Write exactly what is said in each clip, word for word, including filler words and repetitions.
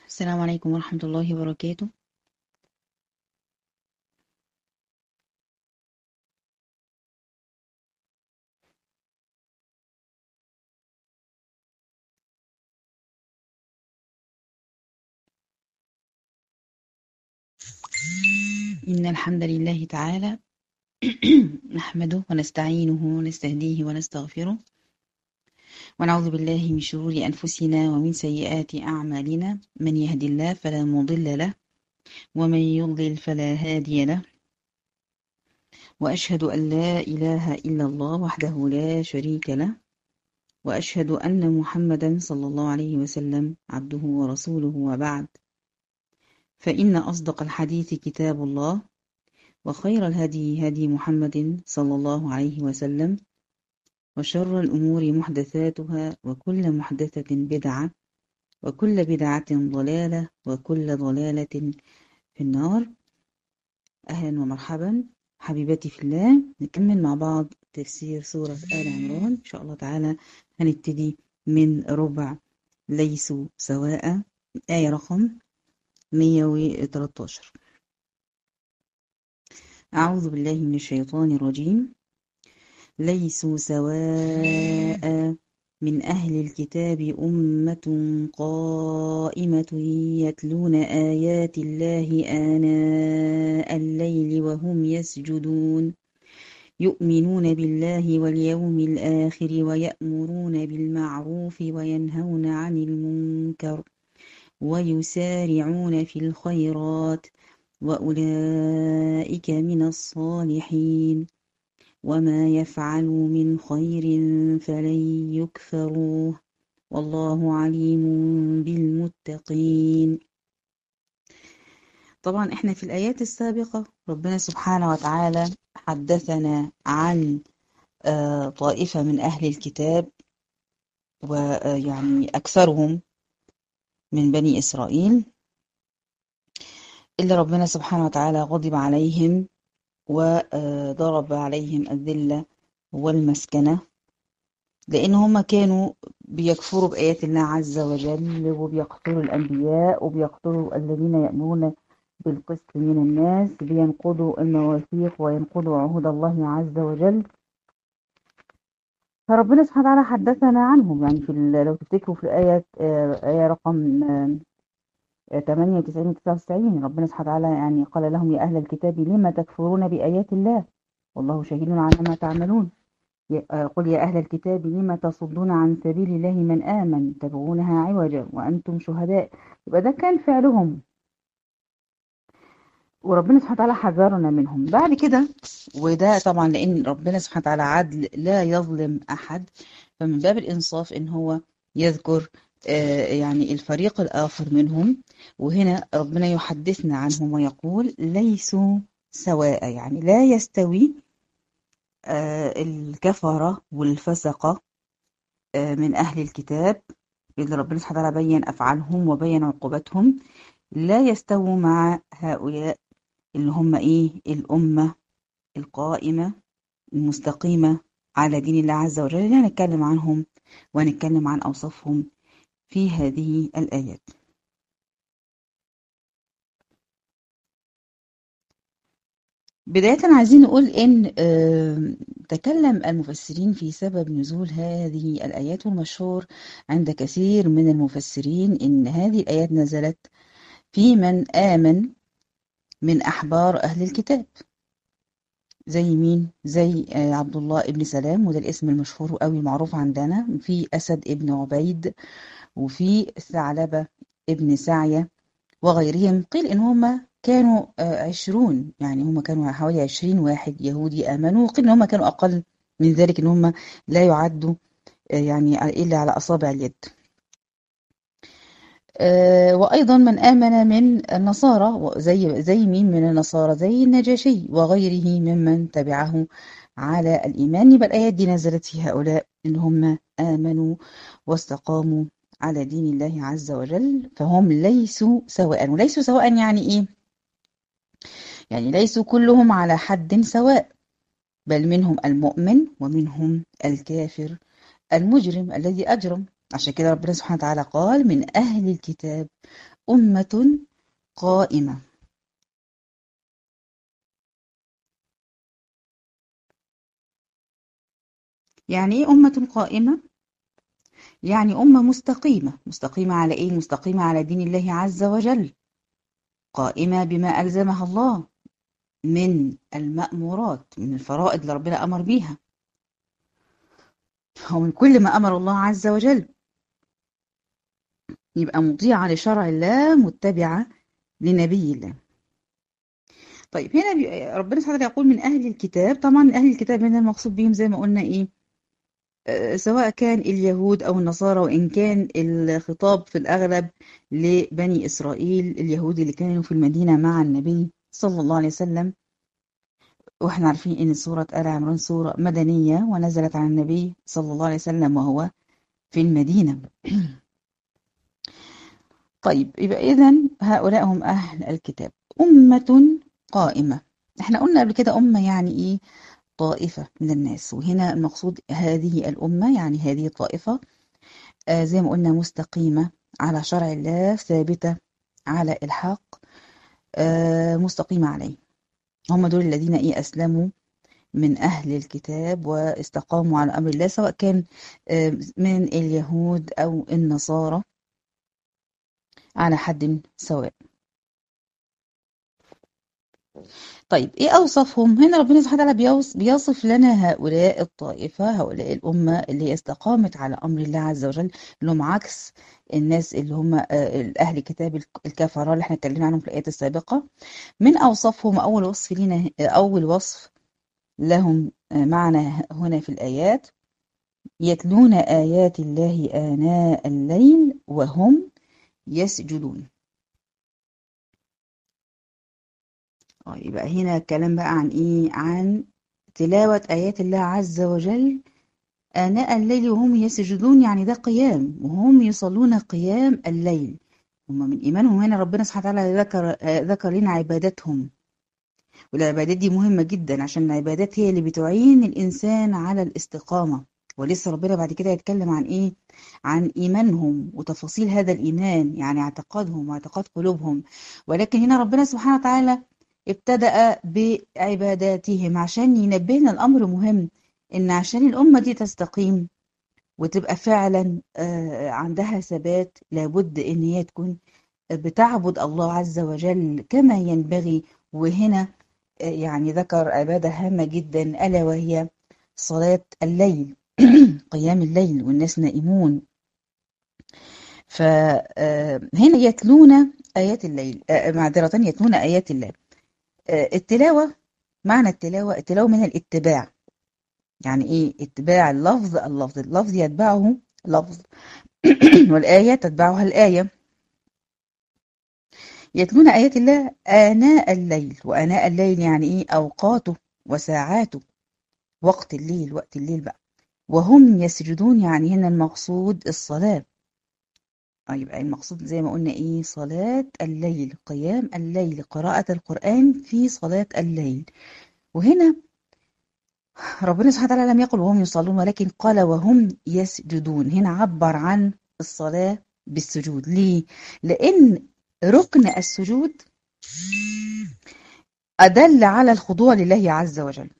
السلام عليكم ورحمة الله وبركاته. إن الحمد لله تعالى نحمده ونستعينه ونستهديه ونستغفره ونعوذ بالله من شرور أنفسنا ومن سيئات أعمالنا. من يهد الله فلا مضل له ومن يضلل فلا هادي له، وأشهد أن لا إله إلا الله وحده لا شريك له، وأشهد أن محمدا صلى الله عليه وسلم عبده ورسوله. وبعد، فإن أصدق الحديث كتاب الله، وخير الهدي هدي محمد صلى الله عليه وسلم، وشر الأمور محدثاتها، وكل محدثة بدعة، وكل بدعة ضلالة، وكل ضلالة في النار. أهلا ومرحبا حبيبتي في الله. نكمل مع بعض تفسير سورة آل عمران إن شاء الله تعالى. هنبتدي من ربع ليسوا سواء، آية رقم مية وتلتاشر. أعوذ بالله من الشيطان الرجيم. ليسوا سواء من أهل الكتاب أمة قائمة يتلون آيات الله آناء الليل وهم يسجدون، يؤمنون بالله واليوم الآخر ويأمرون بالمعروف وينهون عن المنكر ويسارعون في الخيرات وأولئك من الصالحين، وما يفعلوا من خير فلن يكفروه، والله عليم بالمتقين. طبعا احنا في الآيات السابقة ربنا سبحانه وتعالى حدثنا عن آه، طائفة من أهل الكتاب، ويعني أكثرهم من بني إسرائيل، اللي ربنا سبحانه وتعالى غضب عليهم وضرب عليهم الذلة والمسكنة، لأن هم كانوا بيكفروا بآيات الله عز وجل، وبيقتلوا الأنبياء، وبيقتلوا الذين يأمرون بالقسط من الناس، بينقضوا المواثيق وينقضوا عهود الله عز وجل. فربنا سبحانه وتعالى حدثنا عنهم، يعني في لو تفتكروا في الآية آية رقم ثمانية وتسعين وتسعة وتسعين، ربنا سبحانه وتعالى يعني قال لهم: يا أهل الكتاب لما تكفرون بآيات الله والله شهيد على ما تعملون. قل يا أهل الكتاب لما تصدون عن سبيل الله من آمن تبغونها عوجا وأنتم شهداء. يبقى ده كان فعلهم، وربنا سبحانه وتعالى حذرنا منهم. بعد كده، وده طبعا لأن ربنا سبحانه وتعالى عدل لا يظلم أحد، فمن باب الإنصاف إن هو يذكر آه يعني الفريق الآخر منهم. وهنا ربنا يحدثنا عنهم ويقول: ليسوا سواء، يعني لا يستوي آه الكفرة والفسقة آه من أهل الكتاب، اللي ربنا سبحانه وتعالى بين أفعالهم وبين عقوبتهم، لا يستووا مع هؤلاء اللي هم إيه؟ الأمة القائمة المستقيمة على دين الله عز وجل، اللي هنتكلم عنهم وهنتكلم عن أوصافهم في هذه الآيات. بداية عايزين نقول إن آه، تكلم المفسرين في سبب نزول هذه الآيات، والمشهور عند كثير من المفسرين إن هذه الآيات نزلت في من آمن من أحبار أهل الكتاب، زي مين؟ زي آه، عبد الله ابن سلام، وده الاسم المشهور قوي معروف عندنا. في أسد ابن عبيد، وفي ثعلبة ابن سعية، وغيرهم. قيل إن هم كانوا آه، عشرون، يعني هم كانوا حوالي عشرين واحد يهودي آمنوا، وقيل إن هم كانوا أقل من ذلك، إن هم لا يعدوا آه، يعني إلا على أصابع اليد. آه، وأيضا من آمن من النصارى، زي زي مين من النصارى؟ زي النجاشي وغيره ممن تبعه على الإيمان. يبقى الآيات دي نزلت في هؤلاء إن هم آمنوا واستقاموا على دين الله عز وجل، فهم ليسوا سواء. وليسوا سواء يعني إيه؟ يعني ليسوا كلهم على حد سواء، بل منهم المؤمن ومنهم الكافر المجرم الذي أجرم. عشان كده ربنا سبحانه وتعالى قال من أهل الكتاب أمة قائمة. يعني إيه أمة قائمة؟ يعني أمة مستقيمة. مستقيمة على إيه؟ مستقيمة على دين الله عز وجل، قائمة بما ألزمها الله من المأمورات، من الفرائض اللي ربنا أمر بيها، ومن كل ما أمر الله عز وجل. يبقى مطيعة لشرع الله، متبعة لنبي الله. طيب هنا بي- ربنا سبحانه وتعالى يقول من أهل الكتاب. طبعا أهل الكتاب هنا المقصود بهم زي ما قلنا إيه، آه، سواء كان اليهود أو النصارى، وإن كان الخطاب في الأغلب لبني إسرائيل، اليهود اللي كانوا في المدينة مع النبي صلى الله عليه وسلم. واحنا عارفين ان سورة آل عمران سورة مدنية ونزلت على النبي صلى الله عليه وسلم وهو في المدينة. طيب يبقى إذن هؤلاء هم أهل الكتاب، أمة قائمة. احنا قلنا قبل كده أمة يعني إيه؟ طائفة من الناس، وهنا المقصود هذه الأمة يعني هذه الطائفة، آه زي ما قلنا مستقيمة على شرع الله، ثابتة على الحق، آه مستقيمة عليه. هم دول الذين إيه أسلموا من أهل الكتاب واستقاموا على أمر الله، سواء كان آه من اليهود أو النصارى، على حد سواء. طيب ايه اوصافهم؟ هنا ربنا سبحانه وتعالى بيوص بيصف لنا هؤلاء الطائفه، هؤلاء الامه اللي هي استقامت على امر الله عز وجل، اللي هم عكس الناس اللي هم آه، اهل كتاب الك- الكفره اللي احنا اتكلمنا عنهم في الايات السابقه. من اوصافهم، اول وصف لنا، اول وصف لهم آه، معنا هنا في الايات: يتلون ايات الله اناء الليل وهم يسجدون. اه يبقى هنا الكلام بقى عن ايه؟ عن تلاوة آيات الله عز وجل آناء الليل وهم يسجدون، يعني ده قيام، وهم يصلون قيام الليل. هم من إيمانهم هنا ربنا سبحانه وتعالى ذكر آه، ذكر لنا عباداتهم. والعبادات دي مهمة جدا، عشان العبادات هي اللي بتعين الإنسان على الاستقامة. ولسه ربنا بعد كده يتكلم عن إيه؟ عن إيمانهم وتفاصيل هذا الإيمان، يعني اعتقادهم واعتقاد قلوبهم. ولكن هنا ربنا سبحانه وتعالى ابتدأ بعباداتهم عشان ينبهنا الأمر مهم، إن عشان الأمة دي تستقيم وتبقى فعلا آه، عندها ثبات، لابد إن هي تكون بتعبد الله عز وجل كما ينبغي. وهنا يعني ذكر عبادة هامة جدا، ألا وهي صلاة الليل، قيام الليل والناس نائمون. فهنا يتلون آيات الليل، آه، معذرة يتلون آيات الله. آه، التلاوة، معنى التلاوة، التلاوة من الاتباع. يعني إيه؟ اتباع اللفظ، اللفظ اللفظ يتبعه لفظ والآية تتبعها الآية. يتلون آيات الله آناء الليل، وآناء الليل يعني إيه؟ أوقاته وساعاته، وقت الليل، وقت الليل بقى. وهم يسجدون، يعني هنا المقصود الصلاة. آه، يبقى المقصود زي ما قلنا إيه؟ صلاة الليل، قيام الليل، قراءة القرآن في صلاة الليل. وهنا ربنا سبحانه وتعالى لم يقل وهم يصلون، ولكن قال وهم يسجدون. هنا عبر عن الصلاة بالسجود. ليه؟ لأن ركن السجود أدل على الخضوع لله عز وجل،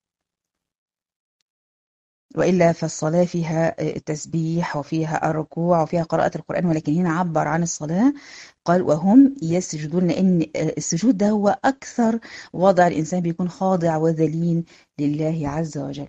وإلا فالصلاة فيها تسبيح وفيها الركوع وفيها قراءة القرآن، ولكن هنا عبر عن الصلاة قال وهم يسجدون، لأن السجود ده هو أكثر وضع الإنسان بيكون خاضع وذليل لله عز وجل.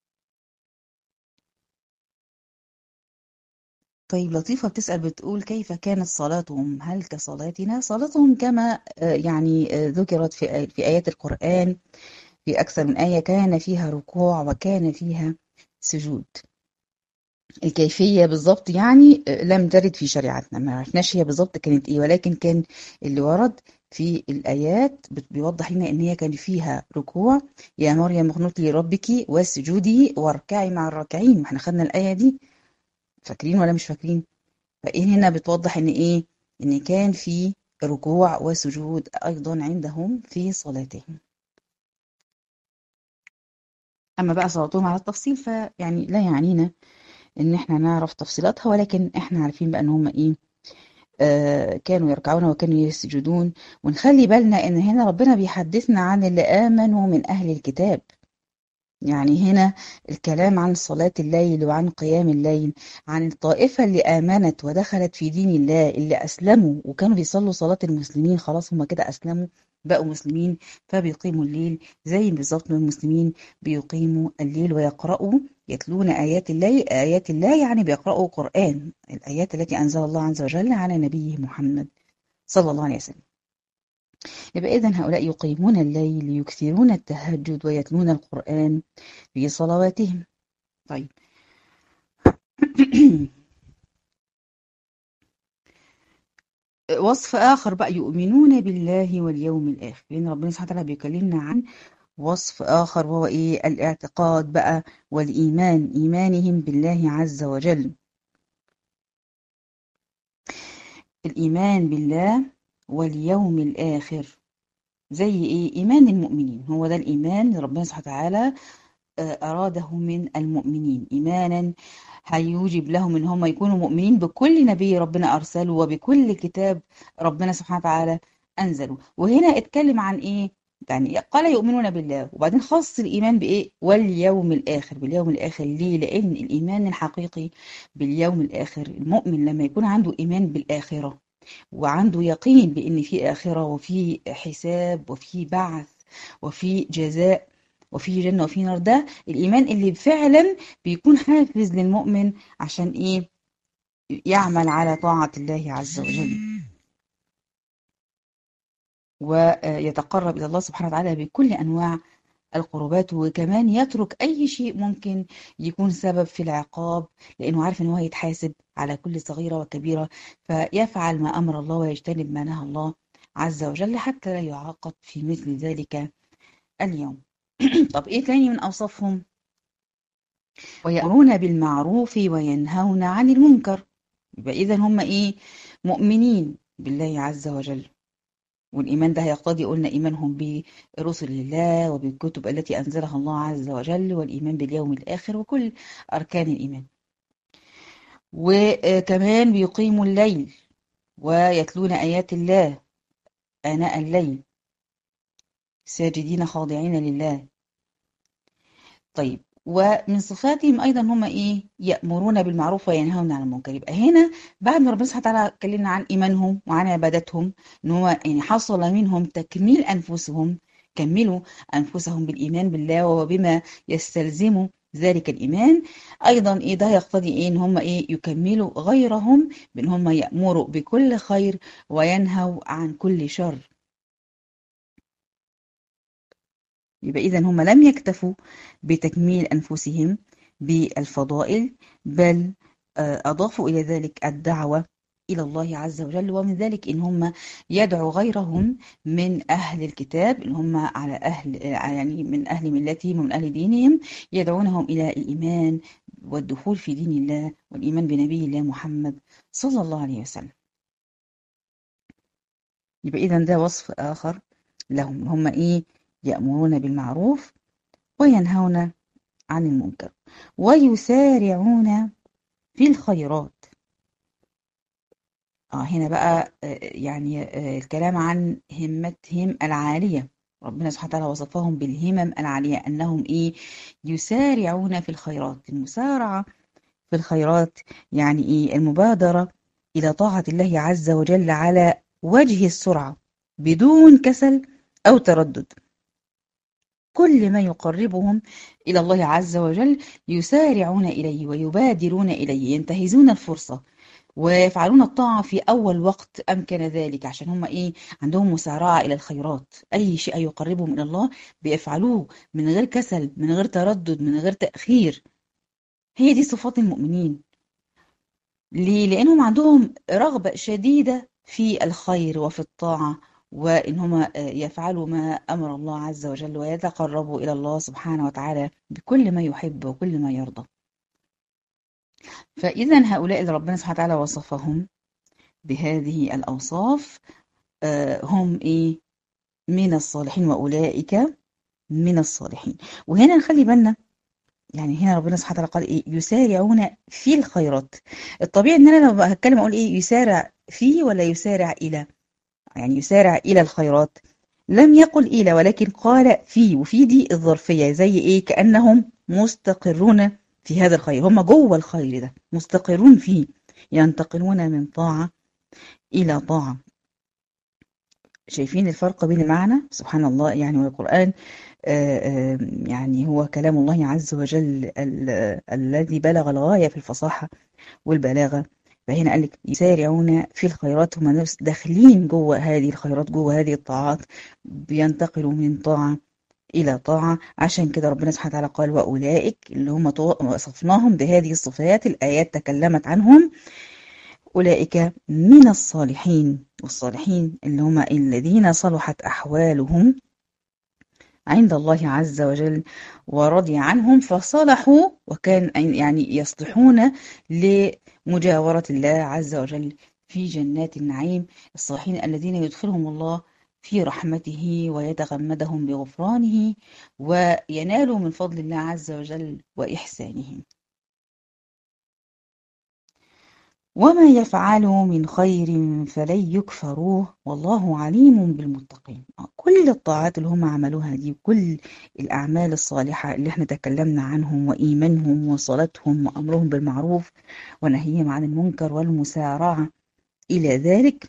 طيب لطيفة بتسأل بتقول كيف كانت صلاتهم؟ هل كصلاتنا؟ صلاتهم كما آه، يعني آه، ذكرت في آي- في آيات القرآن في أكثر من آية، كان فيها ركوع وكان فيها سجود. الكيفية بالظبط يعني آه، لم ترد في شريعتنا، ما عرفناش هي بالظبط كانت إيه، ولكن كان اللي ورد في الآيات بت- بيوضح لنا إن هي كان فيها ركوع. يا مريم اقنتي لربك واسجدي واركعي مع الراكعين. واحنا خدنا الآية دي، فاكرين ولا مش فاكرين؟ فإيه هنا بتوضح إن إيه؟ إن كان في ركوع وسجود أيضا عندهم في صلاتهم. أما بقى صلاتهم على التفصيل فيعني لا يعنينا ان احنا نعرف تفصيلاتها، ولكن احنا عارفين بقى ان هم ايه، آه كانوا يركعون وكانوا يسجدون. ونخلي بالنا ان هنا ربنا بيحدثنا عن اللي آمنوا من أهل الكتاب. يعني هنا الكلام عن صلاة الليل وعن قيام الليل، عن الطائفة اللي آمنت ودخلت في دين الله، اللي أسلموا وكانوا بيصلوا صلاة المسلمين، خلاص هم كده أسلموا بقوا مسلمين، فبيقيموا الليل زي بالظبط ما المسلمين بيقيموا الليل ويقرأوا يتلون آيات الله. آيات الله يعني بيقرأوا قرآن، الآيات التي أنزل الله عز وجل على نبيه محمد صلى الله عليه وسلم. يبقى إذن هؤلاء يقيمون الليل، يكثرون التهجد ويتلون القرآن في صلواتهم. طيب وصف آخر بقى، يؤمنون بالله واليوم الآخر، لأن ربنا سبحانه وتعالى بيكلمنا عن وصف آخر وهو إيه؟ الاعتقاد بقى والإيمان، إيمانهم بالله عز وجل. الإيمان بالله واليوم الآخر زي إيه؟ إيمان المؤمنين، هو ده الإيمان اللي ربنا سبحانه وتعالى أراده من المؤمنين، إيمانا هيوجب لهم إن هم يكونوا مؤمنين بكل نبي ربنا أرسله وبكل كتاب ربنا سبحانه وتعالى أنزله. وهنا اتكلم عن إيه؟ يعني قال يؤمنون بالله، وبعدين خص الإيمان بإيه؟ واليوم الآخر. باليوم الآخر ليه؟ لأن الإيمان الحقيقي باليوم الآخر، المؤمن لما يكون عنده إيمان بالآخرة وعنده يقين بأن في آخرة وفي حساب وفي بعث وفي جزاء وفي جنة وفي نار، ده الإيمان اللي فعلا بيكون حافز للمؤمن عشان إيه؟ يعمل على طاعة الله عز وجل ويتقرب إلى الله سبحانه وتعالى بكل أنواع القربات، وكمان يترك أي شيء ممكن يكون سبب في العقاب، لأنه عارف أنه هيتحاسب على كل صغيرة وكبيرة، فيفعل ما أمر الله ويجتنب ما نهى الله عز وجل حتى لا يعاقب في مثل ذلك اليوم. طب إيه تاني من أوصافهم؟ ويأمرون بالمعروف وينهون عن المنكر. يبقى إذا هم إيه؟ مؤمنين بالله عز وجل، والإيمان ده هيقتضي قلنا إيمانهم برسل الله وبالكتب التي أنزلها الله عز وجل، والإيمان باليوم الآخر وكل أركان الإيمان. وكمان بيقيموا الليل ويتلون آيات الله آناء الليل ساجدين خاضعين لله. طيب ومن صفاتهم أيضا هم إيه؟ يأمرون بالمعروف وينهون عن المنكر. يبقى هنا بعد ما ربنا سبحانه وتعالى اتكلمنا عن إيمانهم وعن عبادتهم، إن هو يعني حصل منهم تكميل أنفسهم، كملوا أنفسهم بالإيمان بالله وبما يستلزم ذلك الإيمان. أيضا إيه ده يقتضي إيه؟ إن هم إيه؟ يكملوا غيرهم بإن هم يأمروا بكل خير وينهوا عن كل شر. يبقى إذا هم لم يكتفوا بتكميل أنفسهم بالفضائل، بل أضافوا إلى ذلك الدعوة إلى الله عز وجل، ومن ذلك إن هم يدعوا غيرهم من أهل الكتاب، إن هم على أهل يعني من أهل ملتهم ومن أهل دينهم، يدعونهم إلى الإيمان والدخول في دين الله والإيمان بنبي الله محمد صلى الله عليه وسلم. يبقى إذا ده وصف آخر لهم، هم إيه؟ يأمرون بالمعروف وينهون عن المنكر ويسارعون في الخيرات. آه هنا بقى آه يعني آه الكلام عن همتهم العالية، ربنا سبحانه وتعالى وصفهم بالهمم العالية أنهم إيه؟ يسارعون في الخيرات. المسارعة في الخيرات يعني إيه؟ المبادرة إلى طاعة الله عز وجل على وجه السرعة بدون كسل أو تردد. كل ما يقربهم إلى الله عز وجل يسارعون إليه ويبادرون إليه، ينتهزون الفرصة ويفعلون الطاعة في أول وقت أمكن ذلك، عشان هم إيه؟ عندهم مسارعة إلى الخيرات، أي شيء يقربهم إلى الله بيفعلوه من غير كسل، من غير تردد، من غير تأخير. هي دي صفات المؤمنين. ليه؟ لأنهم عندهم رغبة شديدة في الخير وفي الطاعة، وإن هم يفعلوا ما أمر الله عز وجل ويتقربوا إلى الله سبحانه وتعالى بكل ما يحب وكل ما يرضى. فإذا هؤلاء اللي ربنا سبحانه وتعالى وصفهم بهذه الأوصاف هم إيه؟ من الصالحين، وأولئك من الصالحين. وهنا نخلي بالنا يعني هنا ربنا سبحانه وتعالى قال ايه؟ يسارعون في الخيرات. الطبيعي ان انا لما هتكلم اقول ايه؟ يسارع في ولا يسارع الى؟ يعني يسارع الى الخيرات. لم يقل الى ولكن قال في، وفي دي الظرفيه زي ايه؟ كانهم مستقرون في هذا الخير، هم جوه الخير ده مستقرون فيه، ينتقلون من طاعه الى طاعه. شايفين الفرق بين المعنى؟ سبحان الله. يعني والقرآن آه، آه، يعني هو كلام الله عز وجل ال- الذي بلغ الغاية في الفصاحة والبلاغة. فهنا قال لك يسارعون في الخيرات، هم ناس داخلين جوه هذه الخيرات، جوه هذه الطاعات، بينتقلوا من طاعة إلى طاعة. عشان كده ربنا سبحانه وتعالى قال وأولئك اللي هم طو- وصفناهم بهذه الصفات، الآيات تكلمت عنهم. أولئك من الصالحين، والصالحين اللي هم الذين صلحت أحوالهم عند الله عز وجل ورضي عنهم فصلحوا، وكان يعني يصلحون لمجاورة الله عز وجل في جنات النعيم. الصالحين الذين يدخلهم الله في رحمته ويتغمدهم بغفرانه وينالوا من فضل الله عز وجل وإحسانه. وما يفعلوا من خير فلن يكفروه والله عليم بالمتقين. كل الطاعات اللي هم عملوها دي، وكل الأعمال الصالحة اللي احنا تكلمنا عنهم، وإيمانهم وصلاتهم وأمرهم بالمعروف ونهيهم عن المنكر والمسارعة إلى ذلك،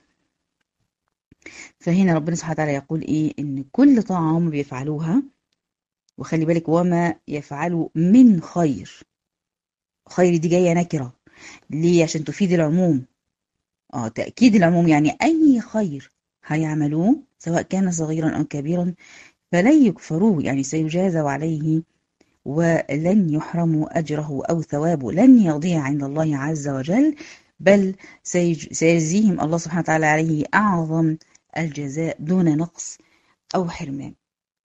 فهنا ربنا سبحانه وتعالى يقول إيه؟ إن كل طاعة هم بيفعلوها، وخلي بالك وما يفعلوا من خير، خير دي جاية نكرة ليه؟ عشان تفيد العموم. اه تأكيد العموم، يعني أي خير هيعملوه سواء كان صغيرا أو كبيرا فلن يكفروه، يعني سيجازوا عليه ولن يحرموا أجره أو ثوابه، لن يضيع عند الله عز وجل، بل سيج- سيجزيهم الله سبحانه وتعالى عليه أعظم الجزاء دون نقص أو حرمان.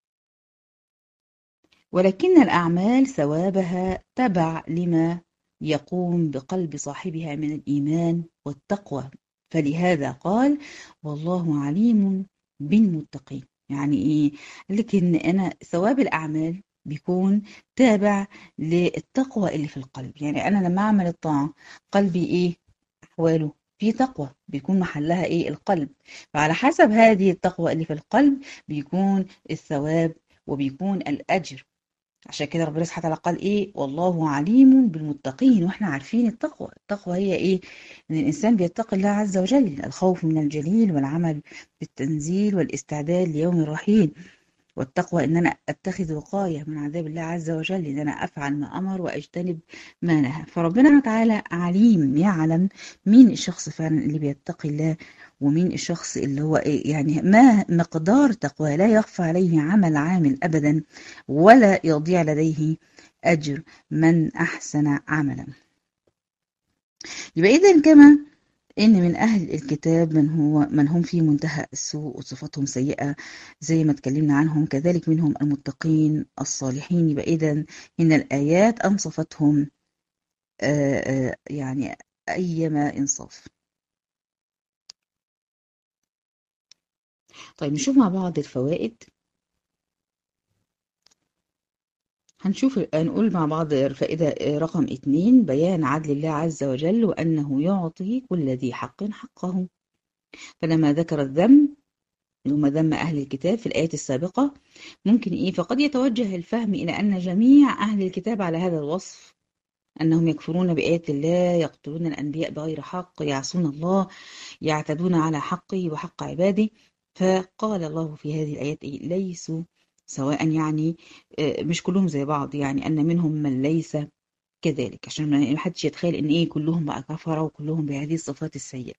ولكن الأعمال ثوابها تبع لما يقوم بقلب صاحبها من الإيمان والتقوى، فلهذا قال والله عليم بالمتقين. يعني إيه؟ لكن أنا ثواب الأعمال بيكون تابع للتقوى اللي في القلب. يعني أنا لما أعمل الطاعة قلبي إيه أحواله؟ في تقوى بيكون محلها إيه؟ القلب. فعلى حسب هذه التقوى اللي في القلب بيكون الثواب وبيكون الأجر. عشان كده ربنا سبحانه وتعالى قال ايه؟ والله عليم بالمتقين. واحنا عارفين التقوى، التقوى هي ايه؟ ان الانسان بيتقي الله عز وجل، الخوف من الجليل والعمل بالتنزيل والاستعداد ليوم الرحيل. والتقوى ان انا اتخذ وقاية من عذاب الله عز وجل، ان انا افعل ما امر واجتنب ما نهى. فربنا تعالى عليم، يعلم مين الشخص فعلا اللي بيتقي الله، ومين الشخص اللي هو ايه، يعني ما مقدار تقوى. لا يخفى عليه عمل عامل ابدا، ولا يضيع لديه اجر من احسن عملا. يبقى اذا كما إن من أهل الكتاب من هو من هم في منتهى السوء وصفاتهم سيئة زي ما اتكلمنا عنهم، كذلك منهم المتقين الصالحين. يبقى إذن إن الآيات أنصفتهم آه، آه، يعني أيما إنصاف. طيب نشوف مع بعض الفوائد. هنشوف هنقول مع بعض الفائدة رقم اتنين: بيان عدل الله عز وجل وأنه يعطي كل ذي حق حقه. فلما ذكر الذم اللي هم ذم أهل الكتاب في الآيات السابقة، ممكن إيه؟ فقد يتوجه الفهم إلى أن جميع أهل الكتاب على هذا الوصف، أنهم يكفرون بآيات الله، يقتلون الأنبياء بغير حق، يعصون الله، يعتدون على حقه وحق عباده. فقال الله في هذه الآيات إيه؟ ليسوا سواء، يعني آه، مش كلهم زي بعض، يعني أن منهم من ليس كذلك، عشان ما حدش يتخيل إن إيه كلهم بقى كفرة وكلهم بهذه الصفات السيئة.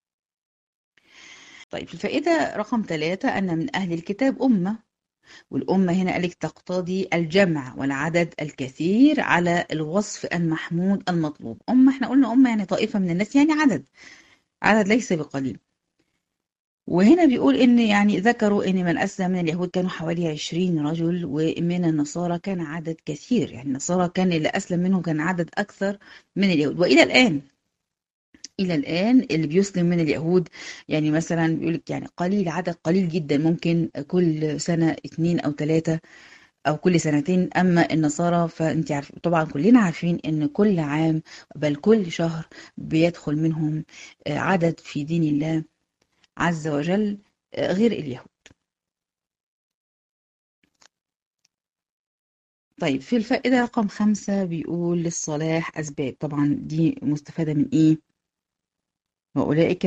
طيب الفائدة رقم ثلاثة: أن من أهل الكتاب أمة، والأمة هنا قالك تقتضي الجمع والعدد الكثير على الوصف المحمود المطلوب. أمة، احنا قلنا أمة يعني طائفة من الناس، يعني عدد عدد ليس بقليل. وهنا بيقول إن يعني ذكروا إن من أسلم من اليهود كانوا حوالي عشرين رجل، ومن النصارى كان عدد كثير، يعني النصارى كان اللي أسلم منهم كان عدد أكثر من اليهود. وإلى الآن إلى الآن اللي بيسلم من اليهود يعني مثلا بيقولك يعني قليل، عدد قليل جدا، ممكن كل سنة اتنين أو ثلاثة أو كل سنتين. أما النصارى فأنت عارف طبعا، كلنا عارفين إن كل عام بل كل شهر بيدخل منهم آه، عدد في دين الله عز وجل آه، غير اليهود. طيب في الفائدة رقم خمسة بيقول للصلاح أسباب. طبعا دي مستفادة من إيه؟ وأولئك،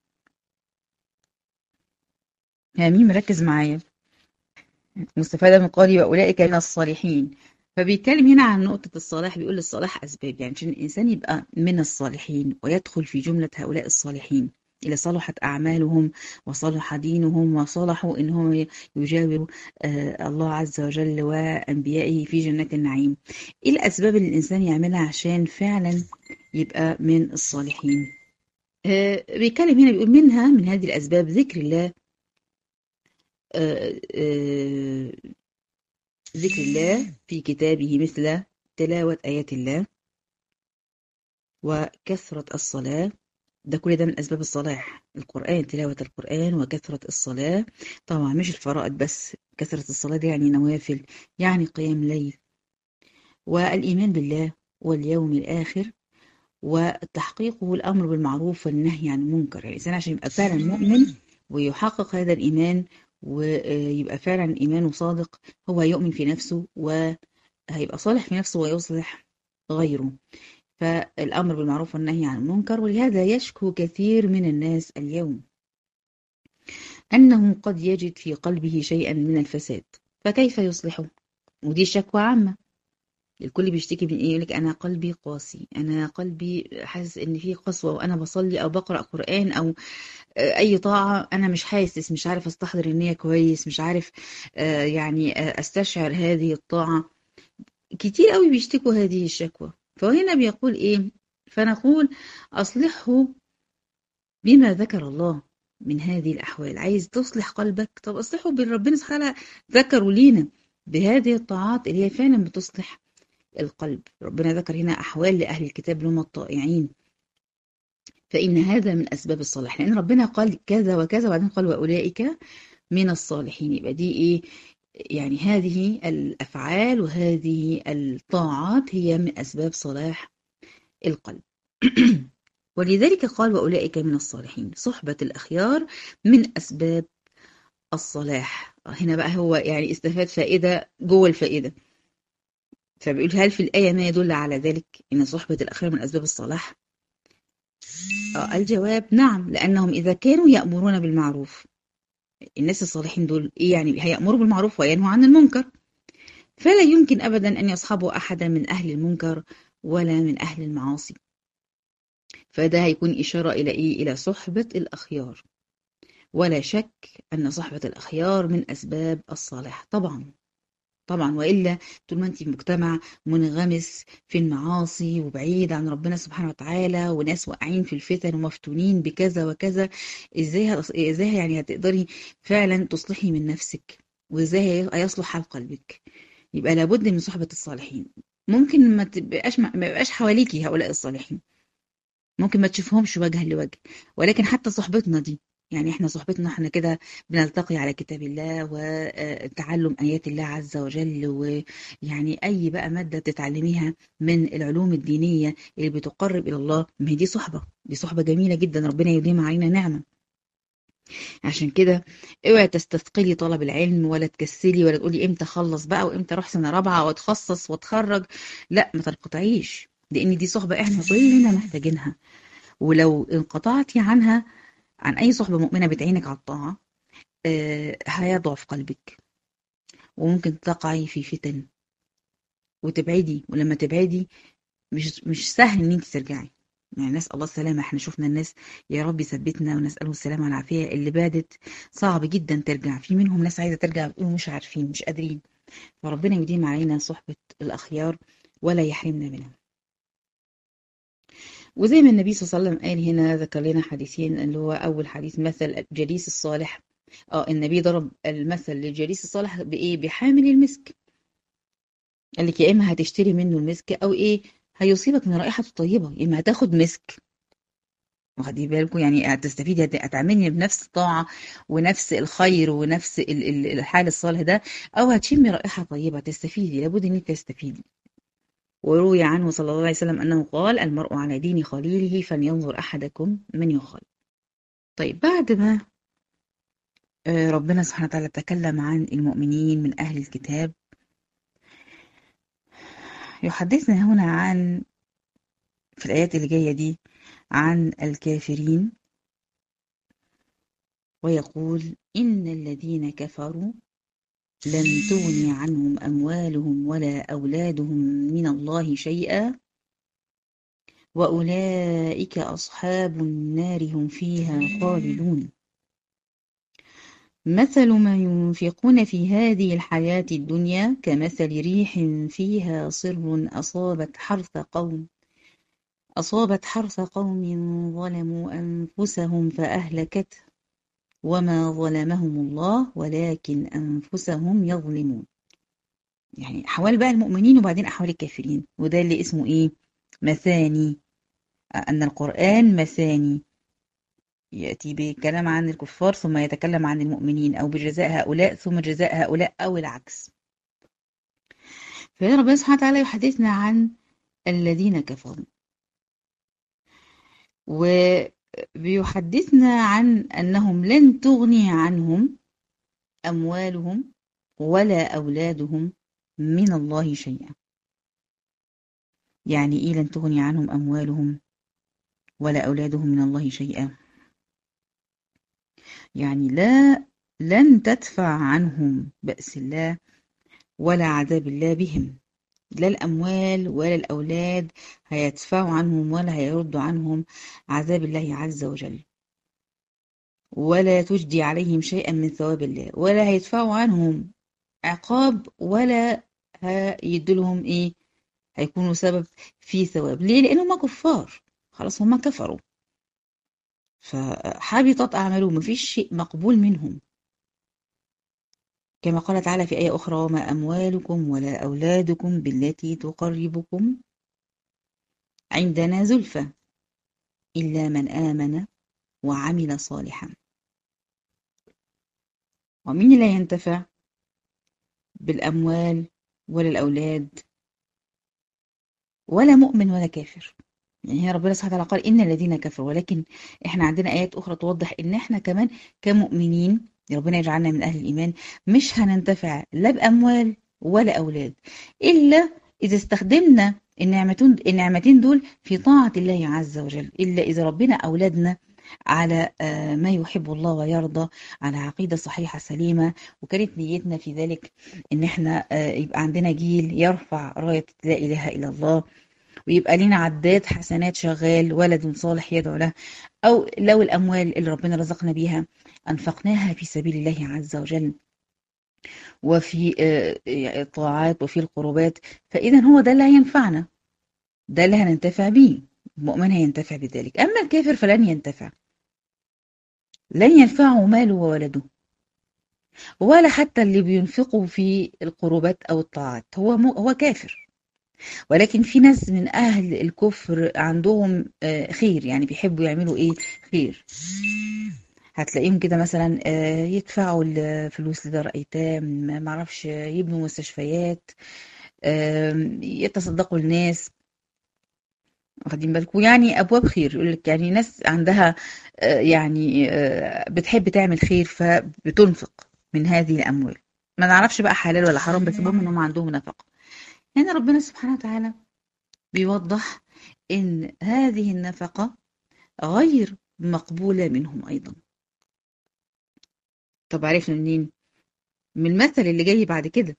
ها مين مركز معايا؟ مستفادة من قولي وأولئك من الصالحين. فبيتكلم هنا عن نقطة الصلاح، بيقول للصلاح أسباب، يعني عشان الإنسان يبقى من الصالحين ويدخل في جملة هؤلاء الصالحين اللي صلحت أعمالهم وصلح دينهم وصلحوا إنهم يجاوروا آه الله عز وجل وأنبيائه في جنات النعيم. إيه الأسباب اللي الإنسان يعملها عشان فعلا يبقى من الصالحين؟ آه بيتكلم هنا بيقول منها من هذه الأسباب ذكر الله، آه آه ذكر الله في كتابه مثل تلاوة آيات الله وكثرة الصلاة. ده كل ده من أسباب الصلاح، القرآن، تلاوة القرآن وكثرة الصلاة. طبعا مش الفرائض بس، كثرة الصلاة دي يعني نوافل، يعني قيام ليل، والإيمان بالله واليوم الآخر، والتحقيق والأمر بالمعروف والنهي عن المنكر. يعني الإنسان عشان يبقى فعلا مؤمن ويحقق هذا الإيمان ويبقى فعلا إيمانه صادق، هو يؤمن في نفسه و هيبقى صالح في نفسه ويصلح غيره. فالأمر بالمعروف والنهي عن المنكر. ولهذا يشكو كثير من الناس اليوم أنه قد يجد في قلبه شيئا من الفساد، فكيف يصلحه؟ ودي شكوى عامة، الكل بيشتكي من ايه؟ يقولك انا قلبي قاسي، انا قلبي حاسس ان فيه قسوة وانا بصلي او بقرأ قرآن او اي طاعة، انا مش حاسس، مش عارف استحضر النية كويس، مش عارف آه، يعني آه، استشعر هذه الطاعة. كتير قوي بيشتكوا هذه الشكوى. فهنا بيقول ايه؟ فنقول اصلحه بما ذكر الله من هذه الاحوال. عايز تصلح قلبك؟ طب اصلحه بين ربنا سبحانه وتعالى ذكروا لينا بهذه الطاعات اللي هي فعلا بتصلح القلب. ربنا ذكر هنا احوال لاهل الكتاب اللي هم الطائعين، فان هذا من اسباب الصلاح، لان ربنا قال كذا وكذا وبعدين قال واولئك من الصالحين. يبقى دي ايه؟ يعني هذه الافعال وهذه الطاعات هي من اسباب صلاح القلب. ولذلك قال وأولئك من الصالحين. صحبة الأخيار من أسباب الصلاح. هنا بقى هو يعني استفاد فائدة جوه الفائدة، فبيقول هل في الآية ما يدل على ذلك إن صحبة الأخيار من أسباب الصلاح؟ آه الجواب نعم، لأنهم إذا كانوا يأمرون بالمعروف، الناس الصالحين دول إيه يعني؟ هيأمروا بالمعروف وينهوا عن المنكر، فلا يمكن أبدا أن يصحبوا أحدا من أهل المنكر ولا من أهل المعاصي. فده هيكون إشارة إلى إيه؟ إلى صحبة الأخيار. ولا شك أن صحبة الأخيار من أسباب الصلاح طبعا طبعا، وإلا طول ما أنت في مجتمع منغمس في المعاصي وبعيد عن ربنا سبحانه وتعالى وناس واقعين في الفتن ومفتونين بكذا وكذا، إزاي هتص... إزاي يعني هتقدري فعلا تصلحي من نفسك؟ وإزاي هيصلح حال قلبك؟ يبقى لابد من صحبة الصالحين. ممكن ما تبقاش ما يبقاش حواليكي هؤلاء الصالحين، ممكن ما تشوفهمش وجها لوجه، ولكن حتى صحبتنا دي، يعني احنا صحبتنا احنا كده بنلتقي على كتاب الله وتعلم آيات الله عز وجل، ويعني أي بقى مادة بتتعلميها من العلوم الدينية اللي بتقرب إلى الله، ما هي دي صحبة، دي صحبة جميلة جدا، ربنا يديم علينا نعمة. عشان كده اوعي تستثقلي طلب العلم ولا تكسلي ولا تقولي امتى اخلص بقى وامتى اروح سنة رابعة واتخصص واتخرج. لا، ما تنقطعيش، لان دي صحبة احنا كلنا محتاجينها. ولو انقطعتي عنها، عن أي صحبة مؤمنة بتعينك على الطاعة، آه، هيضعف قلبك وممكن تقعي في فتن وتبعدي. ولما تبعدي مش مش سهل ان انت ترجعي. يعني نسأل الله السلامة، احنا شفنا الناس، يا رب يثبتنا ونسأله السلامة والعافية، اللي بعدت صعب جدا ترجع، في منهم ناس عايزة ترجع ومش عارفين مش قادرين. فربنا يديم علينا صحبة الأخيار ولا يحرمنا منها. وزي ما النبي صلى الله عليه وسلم قال هنا، ذكر لنا حديثين، اللي هو أول حديث مثل الجليس الصالح. اه النبي ضرب المثل للجليس الصالح بإيه؟ بحامل المسك. قال لك يا إما هتشتري منه المسك أو إيه؟ هيصيبك من رائحته الطيبة، يا إما هتاخد مسك واخدين بالكم؟ يعني هتستفيدي، هت- هتعملي بنفس الطاعة ونفس الخير ونفس ال- ال- الحال الصالح ده، أو هتشمي رائحة طيبة تستفيدي، لابد إنك تستفيدي. وروي عنه صلى الله عليه وسلم أنه قال: المرء على دين خليله فلينظر أحدكم من يخالف. طيب، بعد ما آه، ربنا سبحانه وتعالى تكلم عن المؤمنين من أهل الكتاب، يحدثنا هنا عن، في الآيات اللي جاية دي، عن الكافرين، ويقول: إن الذين كفروا لن تغني عنهم أموالهم ولا أولادهم من الله شيئا وأولئك أصحاب النار هم فيها خالدون. مثل ما ينفقون في هذه الحياة الدنيا كمثل ريح فيها صر أصابت حرث قوم أصابت حرث قوم ظلموا أنفسهم فأهلكته وما ظلمهم الله ولكن أنفسهم يظلمون. يعني أحوال بقى المؤمنين وبعدين أحوال الكافرين، وده اللي اسمه إيه؟ مثاني. أن القرآن مثاني، يأتي بكلام عن الكفار ثم يتكلم عن المؤمنين، أو بجزاء هؤلاء ثم جزاء هؤلاء، أو العكس. فهنا ربنا سبحانه وتعالى يحدثنا عن الذين كفروا، وبيحدثنا عن أنهم لن تغني عنهم أموالهم ولا أولادهم من الله شيئا. يعني إيه لن تغني عنهم أموالهم ولا أولادهم من الله شيئا؟ يعني لا لن تدفع عنهم بأس الله ولا عذاب الله بهم. لا الأموال ولا الأولاد هيدفعوا عنهم ولا هيردوا عنهم عذاب الله عز وجل، ولا تجدي عليهم شيئا من ثواب الله، ولا هيدفعوا عنهم عقاب، ولا هيدلهم ايه، هيكونوا سبب في ثواب. ليه؟ لأن هم كفار، خلاص هم كفروا، فحبطت أعمالهم، مفيش شيء مقبول منهم. كما قال تعالى في آية أخرى: وما أموالكم ولا أولادكم بالتي تقربكم عندنا زلفى إلا من آمن وعمل صالحا. ومين اللي ينتفع بالأموال ولا الأولاد؟ ولا مؤمن ولا كافر. يعني هي ربنا سبحانه وتعالى قال: إن الذين كفروا، ولكن إحنا عندنا آيات أخرى توضح إن إحنا كمان كمؤمنين، ربنا يجعلنا من أهل الإيمان، مش هننتفع لا بأموال ولا أولاد إلا إذا استخدمنا النعمتين النعمتين دول في طاعة الله عز وجل، إلا إذا ربنا أولادنا على آه، ما يحب الله ويرضى، على عقيدة صحيحة سليمة، وكانت نيتنا في ذلك إن إحنا آه، يبقى عندنا جيل يرفع راية لا إله إلا الله، ويبقى لينا عداد حسنات شغال، ولد صالح يدعو له. أو لو الأموال اللي ربنا رزقنا بيها أنفقناها في سبيل الله عز وجل، وفي آه، الطاعات وفي القربات، فإذا هو ده اللي هينفعنا، ده اللي هننتفع بيه. المؤمن هينتفع بذلك، أما الكافر فلن ينتفع، لن ينفعه ماله وولده، ولا حتى اللي بينفقوا في القربات أو الطاعات، هو مو هو كافر. ولكن في ناس من أهل الكفر عندهم آه، خير، يعني بيحبوا يعملوا إيه؟ خير. هتلاقيهم كده مثلا آه، يدفعوا الفلوس لدار أيتام، ما معرفش، يبنوا مستشفيات، آم، يتصدقوا للناس. واخدين بالكم؟ يعني أبواب خير، يقول لك يعني ناس عندها آه، يعني آه، بتحب تعمل خير فبتنفق من هذه الأموال. ما نعرفش بقى حلال ولا حرام، بس المهم إنهم عندهم نفقة. هنا ربنا سبحانه وتعالى بيوضح إن هذه النفقة غير مقبولة منهم أيضا. طب عرفنا منين؟ من المثل اللي جاي بعد كده،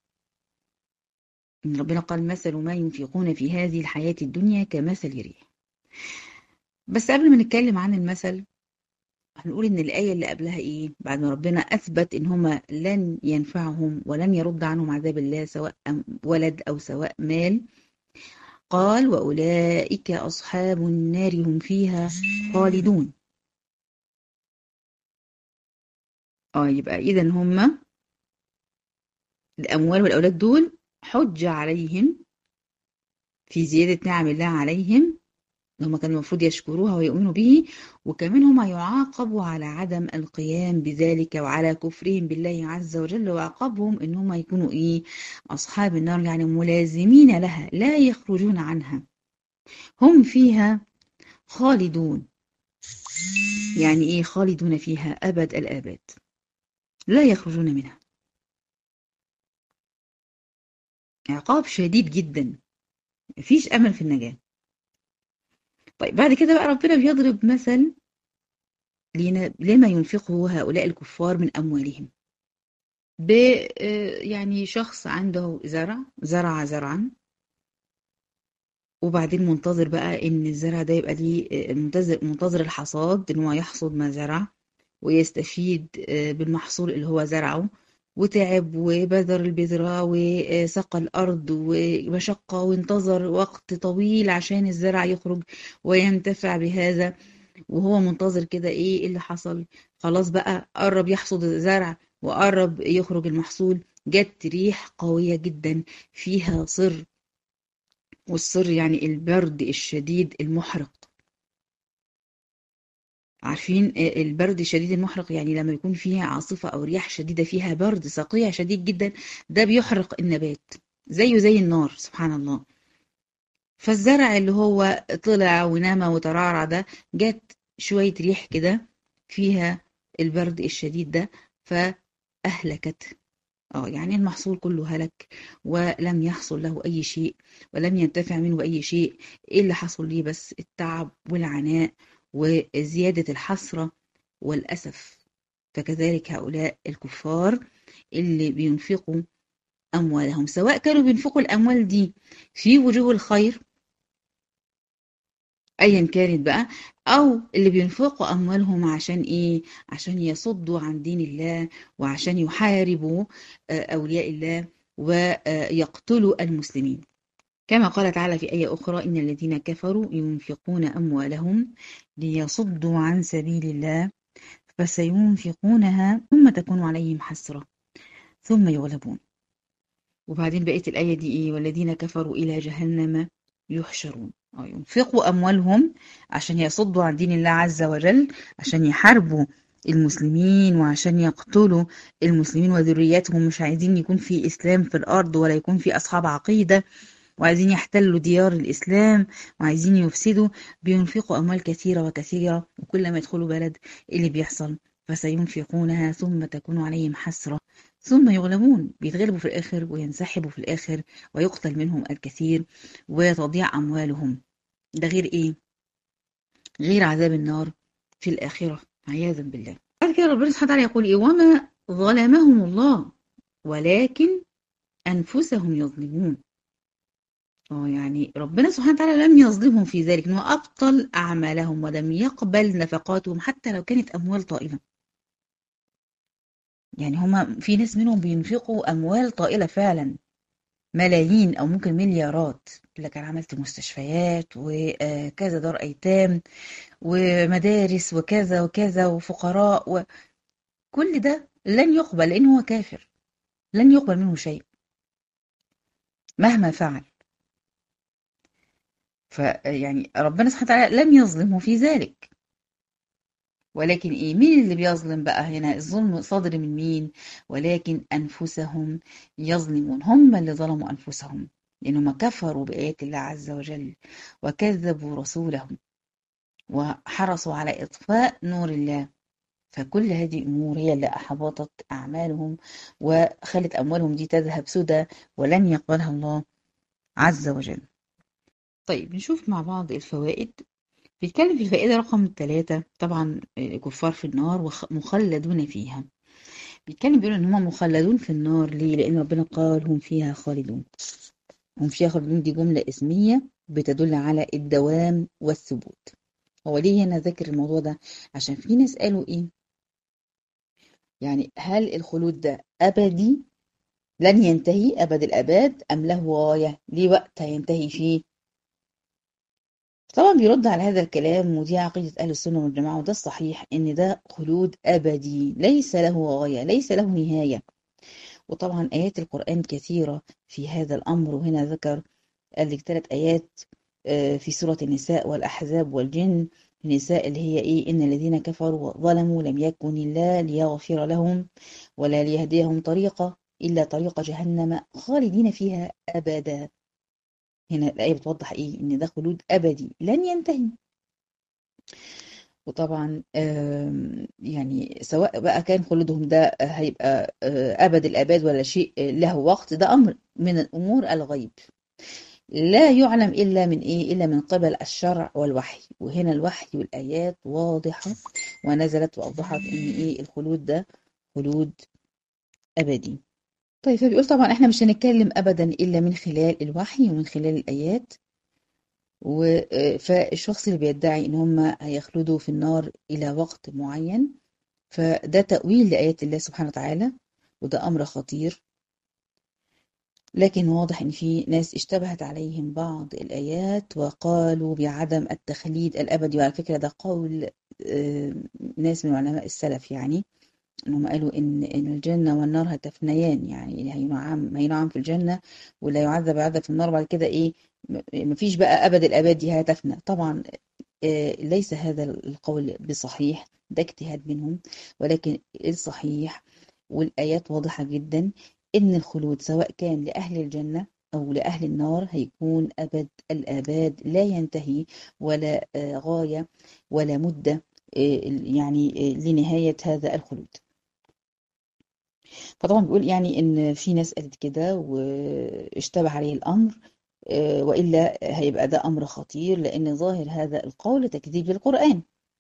إن ربنا قال: مثل ما ينفقون في هذه الحياة الدنيا كمثل ريح. بس قبل ما نتكلم عن المثل، هنقول إن الآية اللي قبلها إيه؟ بعد ما ربنا أثبت إن هما لن ينفعهم ولن يرد عنهم عذاب الله، سواء ولد أو سواء مال، قال: وأولئك أصحاب النار هم فيها خالدون. اه يبقى إذا هما الأموال والأولاد دول حجة عليهم في زيادة نعم الله عليهم، هم كانوا المفروض يشكروها ويؤمنوا به، وكمان هم يعاقبوا على عدم القيام بذلك وعلى كفرهم بالله عز وجل، وعقابهم ان هم يكونوا ايه؟ اصحاب النار، يعني ملازمين لها لا يخرجون عنها، هم فيها خالدون. يعني ايه خالدون فيها؟ ابد الاباد، لا يخرجون منها. عقاب شديد جدا، مفيش امل في النجاة. طيب بعد كده بقى ربنا بيضرب مثل لنا- لما ينفقه هؤلاء الكفار من اموالهم. ب آه، يعني شخص عنده زرع زرع زرعا، وبعدين منتظر بقى ان الزرع ده يبقى ليه، آه، منتظر منتظر الحصاد، ان هو يحصد ما زرع ويستفيد آه، بالمحصول اللي هو زرعه، وتعب وبذر البذرة وسقى الأرض ومشقة، وانتظر وقت طويل عشان الزرع يخرج وينتفع بهذا. وهو منتظر كده، ايه اللي حصل؟ خلاص بقى قرب يحصد الزرع وقرب يخرج المحصول، جت ريح قوية جدا فيها صر، والصر يعني البرد الشديد المحرق. عارفين البرد الشديد المحرق؟ يعني لما يكون فيها عاصفة أو رياح شديدة فيها برد صقيع شديد جدا، ده بيحرق النبات زيه زي النار، سبحان الله. فالزرع اللي هو طلع ونما وترعرع ده، جت شوية ريح كده فيها البرد الشديد ده، فأهلكت. اه يعني المحصول كله هلك، ولم يحصل له أي شيء، ولم ينتفع منه أي شيء. إيه اللي حصل ليه؟ بس التعب والعناء وزيادة الحسرة والأسف. فكذلك هؤلاء الكفار اللي بينفقوا أموالهم، سواء كانوا بينفقوا الأموال دي في وجوه الخير ايا كانت بقى، او اللي بينفقوا اموالهم عشان ايه؟ عشان يصدوا عن دين الله، وعشان يحاربوا آه، اولياء الله ويقتلوا المسلمين. كما قال تعالى في آية أخرى: إن الذين كفروا ينفقون أموالهم ليصدوا عن سبيل الله فسينفقونها ثم تكون عليهم حسرة ثم يغلبون. وبعدين بقية الآية دي إيه؟ والذين كفروا إلى جهنم يحشرون. آه، ينفقوا أموالهم عشان يصدوا عن دين الله عز وجل، عشان يحاربوا المسلمين وعشان يقتلوا المسلمين وذرياتهم. مش عايزين يكون في إسلام في الأرض، ولا يكون في أصحاب عقيدة، وعايزين يحتلوا ديار الإسلام، وعايزين يفسدوا. بينفقوا أموال كثيرة وكثيرة، وكل ما يدخلوا بلد إيه اللي بيحصل؟ فسينفقونها ثم تكون عليهم حسرة ثم يغلبون. بيتغلبوا في الآخر وينسحبوا في الآخر، ويقتل منهم الكثير وتضيع أموالهم. ده غير إيه؟ غير عذاب النار في الآخرة عياذا بالله. بعد كده ربنا سبحانه وتعالى يقول إيه؟ وما ظلمهم الله ولكن أنفسهم يظلمون. اه يعني ربنا سبحانه وتعالى لم يظلمهم في ذلك، انه ابطل اعمالهم ولم يقبل نفقاتهم حتى لو كانت اموال طائله. يعني هما في ناس منهم بينفقوا اموال طائله فعلا، ملايين او ممكن مليارات، يقول لك انا عملت مستشفيات وكذا دار ايتام ومدارس وكذا وكذا وفقراء، وكل ده لن يقبل لانه هو كافر، لن يقبل منه شيء مهما فعل. فيعني ربنا سبحانه وتعالى لم يظلمه في ذلك. ولكن ايه؟ مين اللي بيظلم بقى هنا؟ الظلم صادر من مين؟ ولكن انفسهم يظلمون، هم اللي ظلموا انفسهم، لانهم كفروا بايات الله عز وجل وكذبوا رسوله وحرصوا على اطفاء نور الله. فكل هذه الامور هي اللي احبطت اعمالهم وخلت اموالهم دي تذهب سدى ولن يقبلها الله عز وجل. طيب نشوف مع بعض الفوائد. بيتكلم في الفائدة رقم ثلاثة، طبعا كفار في النار ومخلدون فيها. بيتكلم بيقول ان هم مخلدون في النار ليه؟ لان ربنا قال هم فيها خالدون. هم فيها خالدون دي جملة اسمية بتدل على الدوام والثبوت. هو ليه هنا ذكر الموضوع ده؟ عشان في ناس قالوا ايه؟ يعني هل الخلود ده ابدي لن ينتهي ابد الاباد، ام له غاية ليه وقت هينتهي فيه؟ طبعا بيرد على هذا الكلام، ودي عقيدة أهل السنة والجماعة، وده الصحيح إن ده خلود أبدي ليس له غاية، ليس له نهاية. وطبعا آيات القرآن كثيرة في هذا الأمر، وهنا ذكر قال لك ثلاث آيات في سورة النساء والأحزاب والجن. النساء اللي هي إيه؟ إن الذين كفروا وظلموا لم يكن الله ليغفر لهم ولا ليهديهم طريقة إلا طريق جهنم خالدين فيها أبدا. هنا الآية بتوضح إيه؟ إن ده خلود أبدي لن ينتهي. وطبعا يعني سواء بقى كان خلودهم ده هيبقى أبد الآباد ولا شيء له وقت، ده أمر من الأمور الغيب لا يعلم إلا من إيه؟ إلا من قبل الشرع والوحي. وهنا الوحي والآيات واضحة ونزلت وأوضحت إن إيه الخلود ده خلود أبدي. طيب فبيقول طبعا إحنا مش هنتكلم أبدا إلا من خلال الوحي ومن خلال الآيات. فالشخص اللي بيدعي إن هم هيخلدوا في النار إلى وقت معين، فده تأويل لآيات الله سبحانه وتعالى، وده أمر خطير. لكن واضح إن في ناس اشتبهت عليهم بعض الآيات وقالوا بعدم التخليد الأبدي. وعلى فكرة ده قول ناس من علماء السلف، يعني إنهم قالوا إن إن الجنة والنار هتفنيان، يعني هينعم هينعم في الجنة ولا يعذب عذاب في النار. بعد كده إيه؟ مفيش بقى أبد الآباد دي هتفنى. طبعا ليس هذا القول بصحيح، ده اجتهاد منهم. ولكن الصحيح والآيات واضحة جدا إن الخلود سواء كان لأهل الجنة أو لأهل النار هيكون أبد الآباد لا ينتهي، ولا غاية ولا مدة يعني لنهاية هذا الخلود. فطبعا بيقول يعني إن في ناس قالت كده واشتبه عليه الأمر، وإلا هيبقى ده أمر خطير، لأن ظاهر هذا القول تكذيب للقرآن.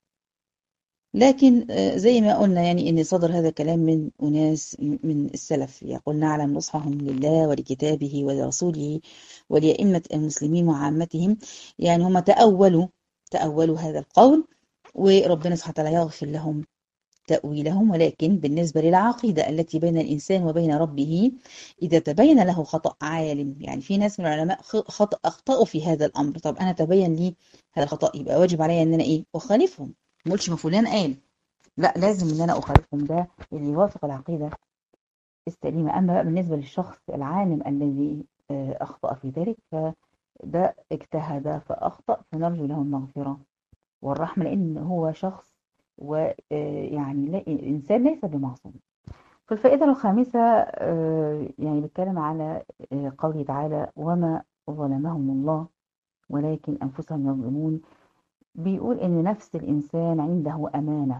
لكن زي ما قلنا يعني إن صدر هذا كلام من أناس من السلف، يقول نعلم نصحهم لله ولكتابه ولرسوله ولأئمة المسلمين وعامتهم. يعني هم تأولوا تأولوا هذا القول، وربنا سبحانه وتعالى يغفر لهم تأويلهم. ولكن بالنسبة للعقيدة التي بين الإنسان وبين ربه، إذا تبين له خطأ عالم، يعني في ناس من العلماء خطأ أخطأوا في هذا الأمر، طب أنا تبين لي هذا الخطأ، يبقى واجب عليا أن أنا إيه؟ أخالفهم. ما قلتش ما فلان قال، لا، لازم أن أنا أخالفهم، ده اللي يوافق العقيدة السليمة. أما بقى بالنسبة للشخص العالم الذي أخطأ في ذلك، فده اجتهد فأخطأ، فنرجو له المغفرة والرحمة، لأن هو شخص ويعني لا إنسان ليس بمعصوم. في الفائدة الخامسة يعني بيتكلم على قوله تعالى وما ظلمهم الله ولكن أنفسهم يظلمون. بيقول إن نفس الإنسان عنده أمانة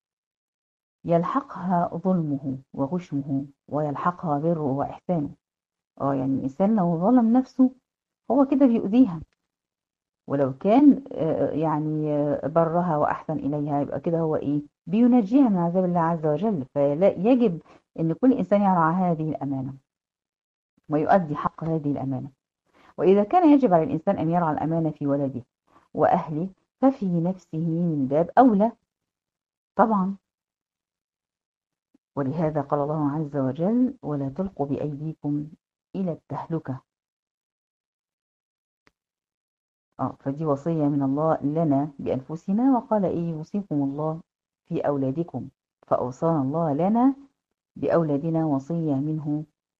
يلحقها ظلمه وغشمه ويلحقها بره وإحسانه. اه يعني الإنسان لو ظلم نفسه هو كده بيؤذيها، ولو كان يعني برها وأحسن إليها يبقى كده هو إيه؟ بينجيها من عذاب الله عز وجل. فلا يجب أن كل إنسان يرعى هذه الأمانة ويؤدي حق هذه الأمانة. وإذا كان يجب على الإنسان أن يرعى الأمانة في ولده وأهله، ففي نفسه من باب أولى طبعا. ولهذا قال الله عز وجل ولا تلقوا بأيديكم إلى التهلكة. آه فدي وصية من الله لنا بأنفسنا، وقال إيه؟ يوصيكم الله في أولادكم، فأوصانا الله لنا بأولادنا وصية منه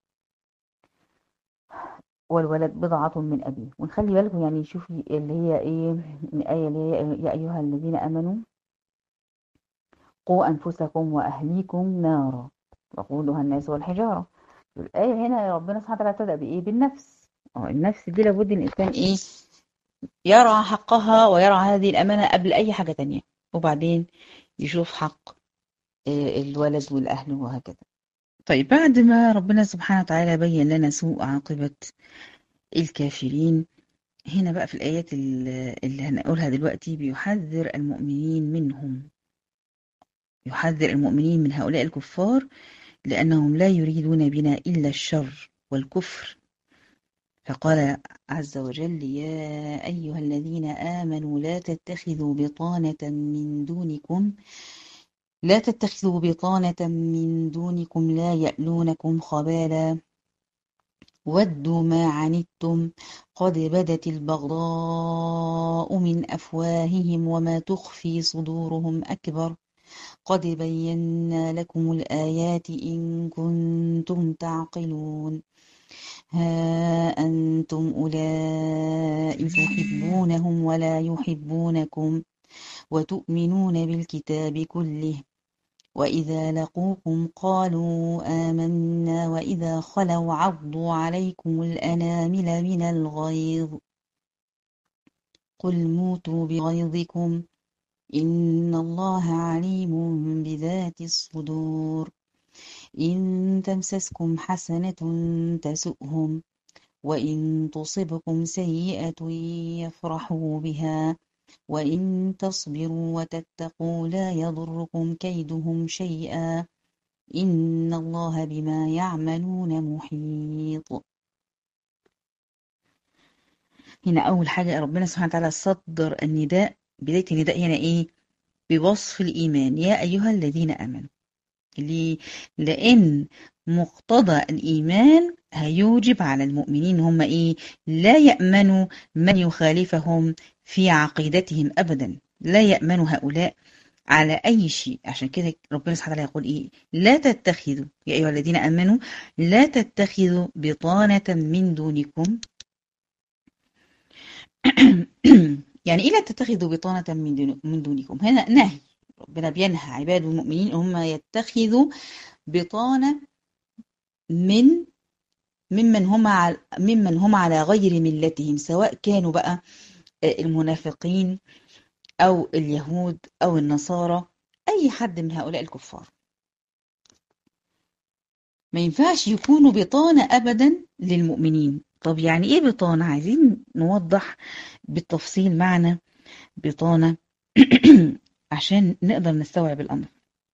والولد بضعة من أبيه. ونخلي بالكم يعني شوفي اللي هي إيه الآية اللي هي يا أيها الذين آمنوا قوا أنفسكم وأهليكم نارا وقودها الناس والحجارة. الآية هنا ربنا سبحانه وتعالى ابتدأ بإيه؟ بالنفس. اه النفس دي لابد الإنسان إيه؟ يرعى حقها ويرعى هذه الأمانة قبل أي حاجة تانية، وبعدين يشوف حق الولد والأهل وهكذا. طيب بعد ما ربنا سبحانه وتعالى بين لنا سوء عاقبة الكافرين، هنا بقى في الآيات اللي هنقولها دلوقتي بيحذر المؤمنين منهم، يحذر المؤمنين من هؤلاء الكفار لأنهم لا يريدون بنا إلا الشر والكفر. فقال عز وجل يا أيها الذين آمنوا لا تتخذوا بطانة من دونكم لا تتخذوا بطانة من دونكم لا يألونكم خبالا ودوا ما عنتم قد بدت البغضاء من أفواههم وما تخفي صدورهم أكبر قد بينا لكم الآيات إن كنتم تعقلون. ها أنتم أولئك تحبونهم ولا يحبونكم وتؤمنون بالكتاب كله وإذا لقوكم قالوا آمنا وإذا خلوا عضوا عليكم الأنامل من الغيظ قل موتوا بغيظكم إن الله عليم بذات الصدور إن تمسسكم حسنة تسؤهم وإن تصبكم سيئة يفرحوا بها وإن تصبروا وتتقوا لا يضركم كيدهم شيئا إن الله بما يعملون محيط. هنا أول حاجة ربنا سبحانه وتعالى صدر النداء. بداية النداء هنا إيه؟ بوصف الإيمان، يا أيها الذين آمنوا. ليه؟ لأن مقتضى الإيمان هيوجب على المؤمنين هم إيه؟ لا يأمنوا من يخالفهم في عقيدتهم أبدا، لا يأمنوا هؤلاء على أي شيء. عشان كده ربنا سبحانه وتعالى يقول إيه؟ لا تتخذوا يا أيها الذين آمنوا لا تتخذوا بطانة من دونكم. يعني إيه لا تتخذوا بطانة من دون من دونكم؟ هنا نهي، ربنا بينهى عباد المؤمنين هم يتخذوا بطانة من ممن هم على ممن هم على غير ملتهم، سواء كانوا بقى المنافقين أو اليهود أو النصارى، أي حد من هؤلاء الكفار ما ينفعش يكونوا بطانة أبدا للمؤمنين. طب يعني إيه بطانة؟ عايزين نوضح بالتفصيل معنى بطانة عشان نقدر نستوعب الأمر.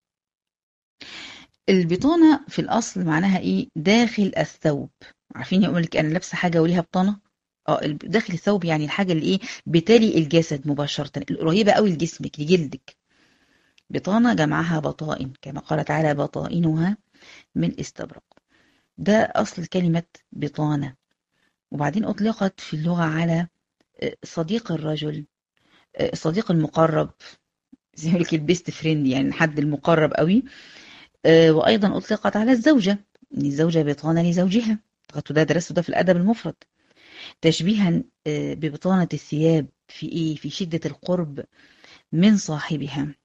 البطانة في الأصل معناها إيه؟ داخل الثوب. عارفين يقول لك أنا لابسة حاجة وليها بطانة؟ اه داخل الثوب يعني الحاجة اللي إيه؟ بتلي الجسد مباشرة، القريبة قوي لجسمك لجلدك. بطانة جمعها بطائن، كما قال تعالى بطائنها من استبرق. ده أصل كلمة بطانة. وبعدين أطلقت في اللغة على صديق الرجل، صديق المقرب، زي ما لك البيست فريند، يعني الحد المقرب قوي. وأيضا أطلقت على الزوجة، إن الزوجة بطانة لزوجها. ده درسته ده في الأدب المفرد، تشبيها ببطانة الثياب في إيه؟ في شدة القرب من صاحبها.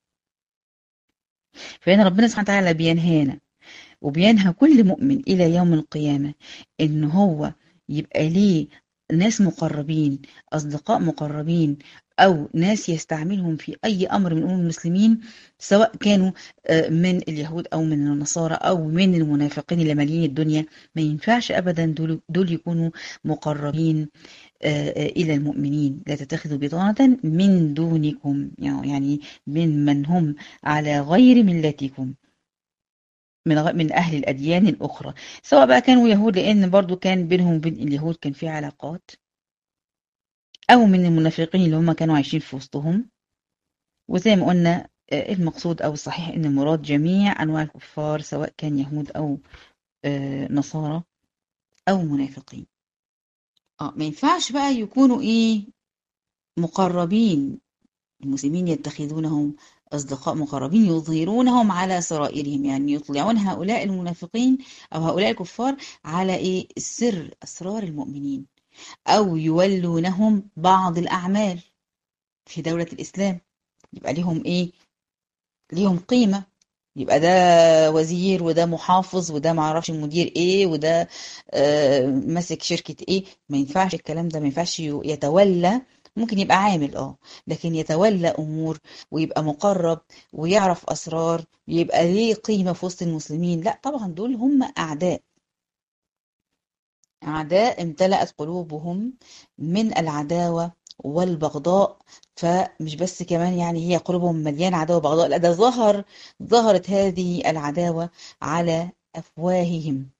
فهنا ربنا سبحانه وتعالى بينهانا وبينهى كل مؤمن إلى يوم القيامة إن هو يبقى ليه ناس مقربين، أصدقاء مقربين، أو ناس يستعملهم في أي أمر من أمور المسلمين، سواء كانوا من اليهود أو من النصارى أو من المنافقين اللي مالين الدنيا. ما ينفعش أبدا دول, دول يكونوا مقربين إلى المؤمنين. لا تتخذوا بطانة من دونكم، يعني من من هم على غير ملتكم، من من أهل الأديان الأخرى، سواء بقى كانوا يهود، لأن برضو كان بينهم وبين اليهود كان في علاقات، أو من المنافقين اللي هم كانوا عايشين في وسطهم. وزي ما قلنا المقصود أو الصحيح إن المراد جميع أنواع الكفار، سواء كان يهود أو نصارى أو منافقين. اه ما ينفعش بقى يكونوا إيه؟ مقربين. المسلمين يتخذونهم أصدقاء مقربين يظهرونهم على سرائرهم، يعني يطلعون هؤلاء المنافقين أو هؤلاء الكفار على إيه؟ السر، أسرار المؤمنين، أو يولونهم بعض الأعمال في دولة الإسلام، يبقى ليهم إيه؟ ليهم قيمة. يبقى ده وزير وده محافظ وده معرفش مدير إيه وده آه ماسك شركة إيه. ما ينفعش الكلام ده، ما ينفعش يتولى. ممكن يبقى عامل اه لكن يتولى امور ويبقى مقرب ويعرف اسرار ويبقى ليه قيمه في وسط المسلمين. لا طبعا، دول هم اعداء، اعداء امتلأت قلوبهم من العداوه والبغضاء. فمش بس كمان يعني هي قلوبهم مليانه عداوه وبغضاء، لا ده ظهر ظهرت هذه العداوه على افواههم.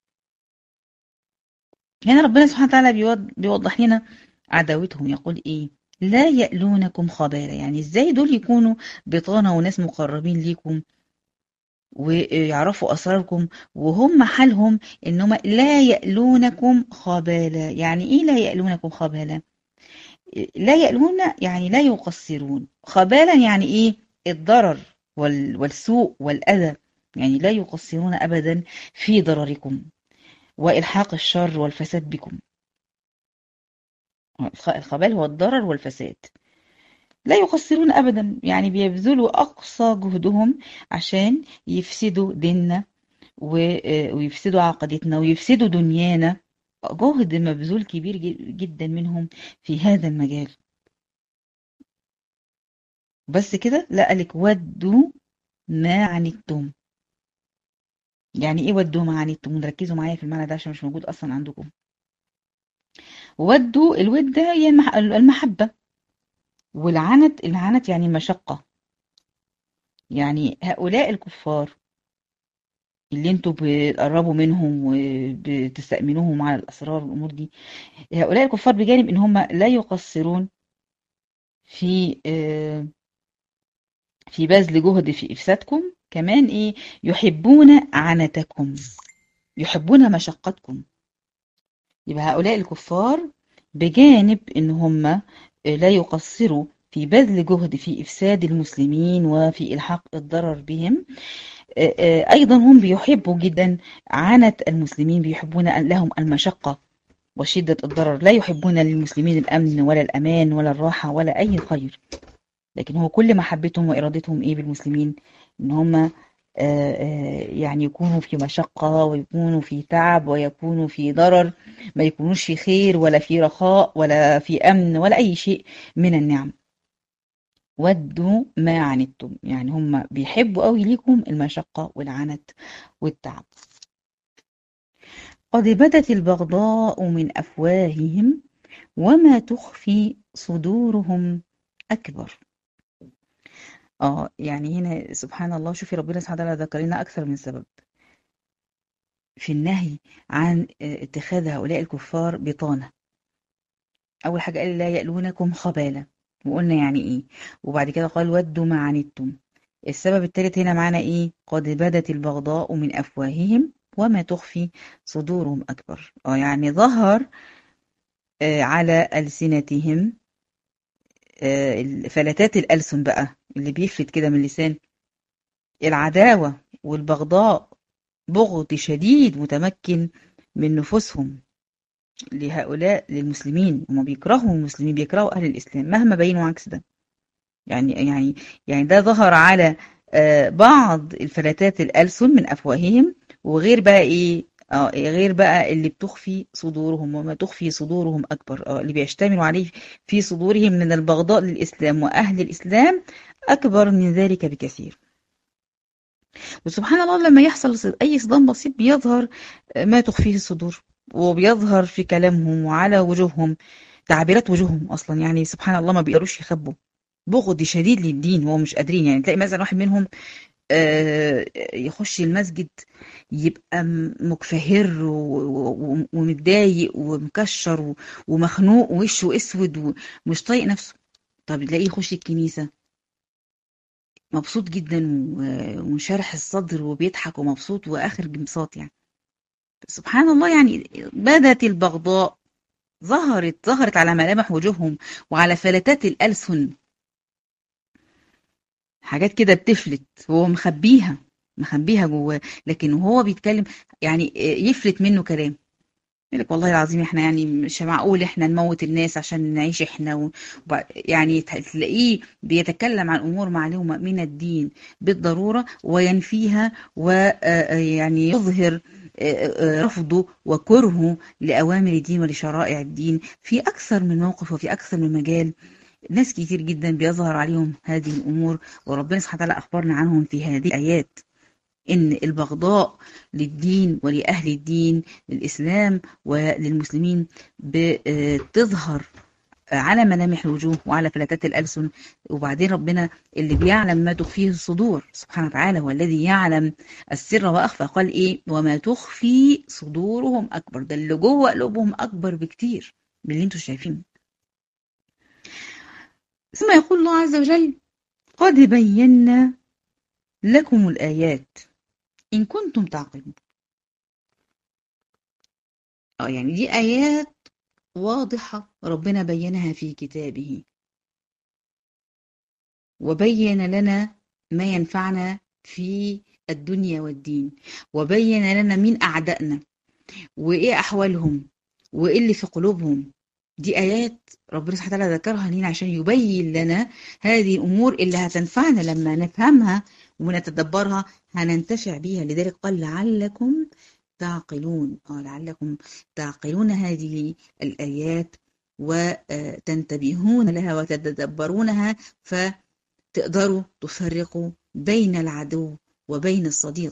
هنا ربنا سبحانه وتعالى بيوضح لنا عداوتهم، يقول ايه؟ لا يألونكم خبالا. يعني ازاي دول يكونوا بطانة وناس مقربين ليكم ويعرفوا أسراركم وهم حالهم إنهم لا يألونكم خبالا؟ يعني إيه لا يألونكم خبالا؟ لا يألون يعني لا يقصرون، خبالا يعني إيه؟ الضرر والسوء والأذى، يعني لا يقصرون أبدا في ضرركم. وإلحاق الشر والفساد بكم. الخبال هو الضرر والفساد. لا يقصرون أبدا، يعني بيبذلوا أقصى جهدهم عشان يفسدوا ديننا ويفسدوا عقيدتنا ويفسدوا دنيانا. جهد مبذول كبير جدا منهم في هذا المجال. بس كده لا، قالك ودوا ما عنتم. يعني ايه ودوا ما عنتم؟ ركزوا معايا في المعنى ده عشان مش موجود اصلا عندكم. ودوا، الود ده هي المحبة، والعنت، العنت يعني المشقة. يعني هؤلاء الكفار اللي انتوا بتقربوا منهم وبتستأمنوهم على الأسرار والأمور دي، هؤلاء الكفار بجانب ان هم لا يقصرون في في بذل جهد في إفسادكم، كمان ايه؟ يحبون عنتكم، يحبون مشقتكم. يبقى هؤلاء الكفار بجانب ان هم لا يقصروا في بذل جهد في إفساد المسلمين وفي إلحاق الضرر بهم، أيضا هم بيحبوا جدا عنت المسلمين، بيحبون لهم المشقة وشدة الضرر. لا يحبون للمسلمين الأمن ولا الأمان ولا الراحة ولا أي خير، لكن هو كل محبتهم وإرادتهم إيه بالمسلمين؟ إن هم يعني يكونوا في مشقة ويكونوا في تعب ويكونوا في ضرر، ما يكونوش في خير ولا في رخاء ولا في أمن ولا أي شيء من النعم. ودوا ما عنتم، يعني هم بيحبوا قوي ليكم المشقة والعنت والتعب. قد بدت البغضاء من أفواههم وما تخفي صدورهم أكبر. اه يعني هنا سبحان الله، شوفي ربنا سبحانه وتعالى ذكر لنا أكثر من سبب في النهي عن اتخاذ هؤلاء الكفار بطانة. أول حاجة قال لا يألونكم خبالة، وقلنا يعني إيه، وبعد كده قال ودوا ما عنتم. السبب الثالث هنا معنا إيه؟ قد بدت البغضاء من أفواههم وما تخفي صدورهم أكبر. اه يعني ظهر آه على ألسنتهم، آه فلتات الألسن بقى اللي بيفلت كده من اللسان، العداوة والبغضاء، بغض شديد متمكن من نفوسهم لهؤلاء للمسلمين. هم بيكرهوا المسلمين، بيكرهوا أهل الإسلام مهما بينوا عكس ده. يعني يعني يعني ده ظهر على بعض الفلتات الألسن من أفواههم، وغير بقى إيه؟ اه غير بقى اللي بتخفي صدورهم، وما تخفي صدورهم أكبر. اه اللي بيشتملوا عليه في صدورهم من البغضاء للإسلام وأهل الإسلام أكبر من ذلك بكثير. وسبحان الله لما يحصل أي صدام بسيط بيظهر ما تخفيه الصدور، وبيظهر في كلامهم وعلى وجوههم، تعبيرات وجوههم أصلا. يعني سبحان الله ما بيقدروش يخبوا بغض شديد للدين، هو مش قادرين. يعني تلاقي مثلا واحد منهم يخش المسجد يبقى مكفهر ومتضايق ومكشر ومخنوق ووشه اسود ومش طايق نفسه. طب تلاقيه يخش الكنيسة مبسوط جدا ومنشرح الصدر وبيضحك ومبسوط واخر انبساط. يعني سبحان الله، يعني بدت البغضاء، ظهرت ظهرت على ملامح وجوههم وعلى فلتات الألسن، حاجات كده بتفلت هو مخبيها مخبيها جواه، لكن وهو بيتكلم يعني يفلت منه كلام. يقول لك والله العظيم احنا يعني مش معقول احنا نموت الناس عشان نعيش احنا و... يعني تلاقيه بيتكلم عن امور معلومه من الدين بالضروره وينفيها، ويعني يظهر رفضه وكرهه لاوامر الدين ولشرائع الدين في اكثر من موقف وفي اكثر من مجال. ناس كتير جدا بيظهر عليهم هذه الامور، وربنا سبحانه وتعالى اخبرنا عنهم في هذه الايات إن البغضاء للدين ولأهل الدين، للإسلام وللمسلمين، بتظهر على ملامح الوجوه وعلى فلتات الألسن. وبعدين ربنا اللي بيعلم ما تخفيه الصدور سبحانه وتعالى هو الذي يعلم السر وأخفى. قال إيه؟ وما تخفي صدورهم أكبر. ده اللي جوه قلوبهم أكبر بكتير من اللي انتوا شايفينه. ثم يقول الله عز وجل قد بينا لكم الآيات إن كنتم تعقلون. اه يعني دي آيات واضحة ربنا بينها في كتابه، وبين لنا ما ينفعنا في الدنيا والدين، وبين لنا مين أعدائنا، وإيه أحوالهم وإيه اللي في قلوبهم. دي آيات ربنا سبحانه وتعالى ذكرها لنا عشان يبين لنا هذه الأمور اللي هتنفعنا لما نفهمها ونتدبرها، هننتفع بيها. لذلك قال لعلكم تعقلون. اه لعلكم تعقلون هذه الآيات وتنتبهون لها وتتدبرونها، فتقدروا تفرقوا بين العدو وبين الصديق.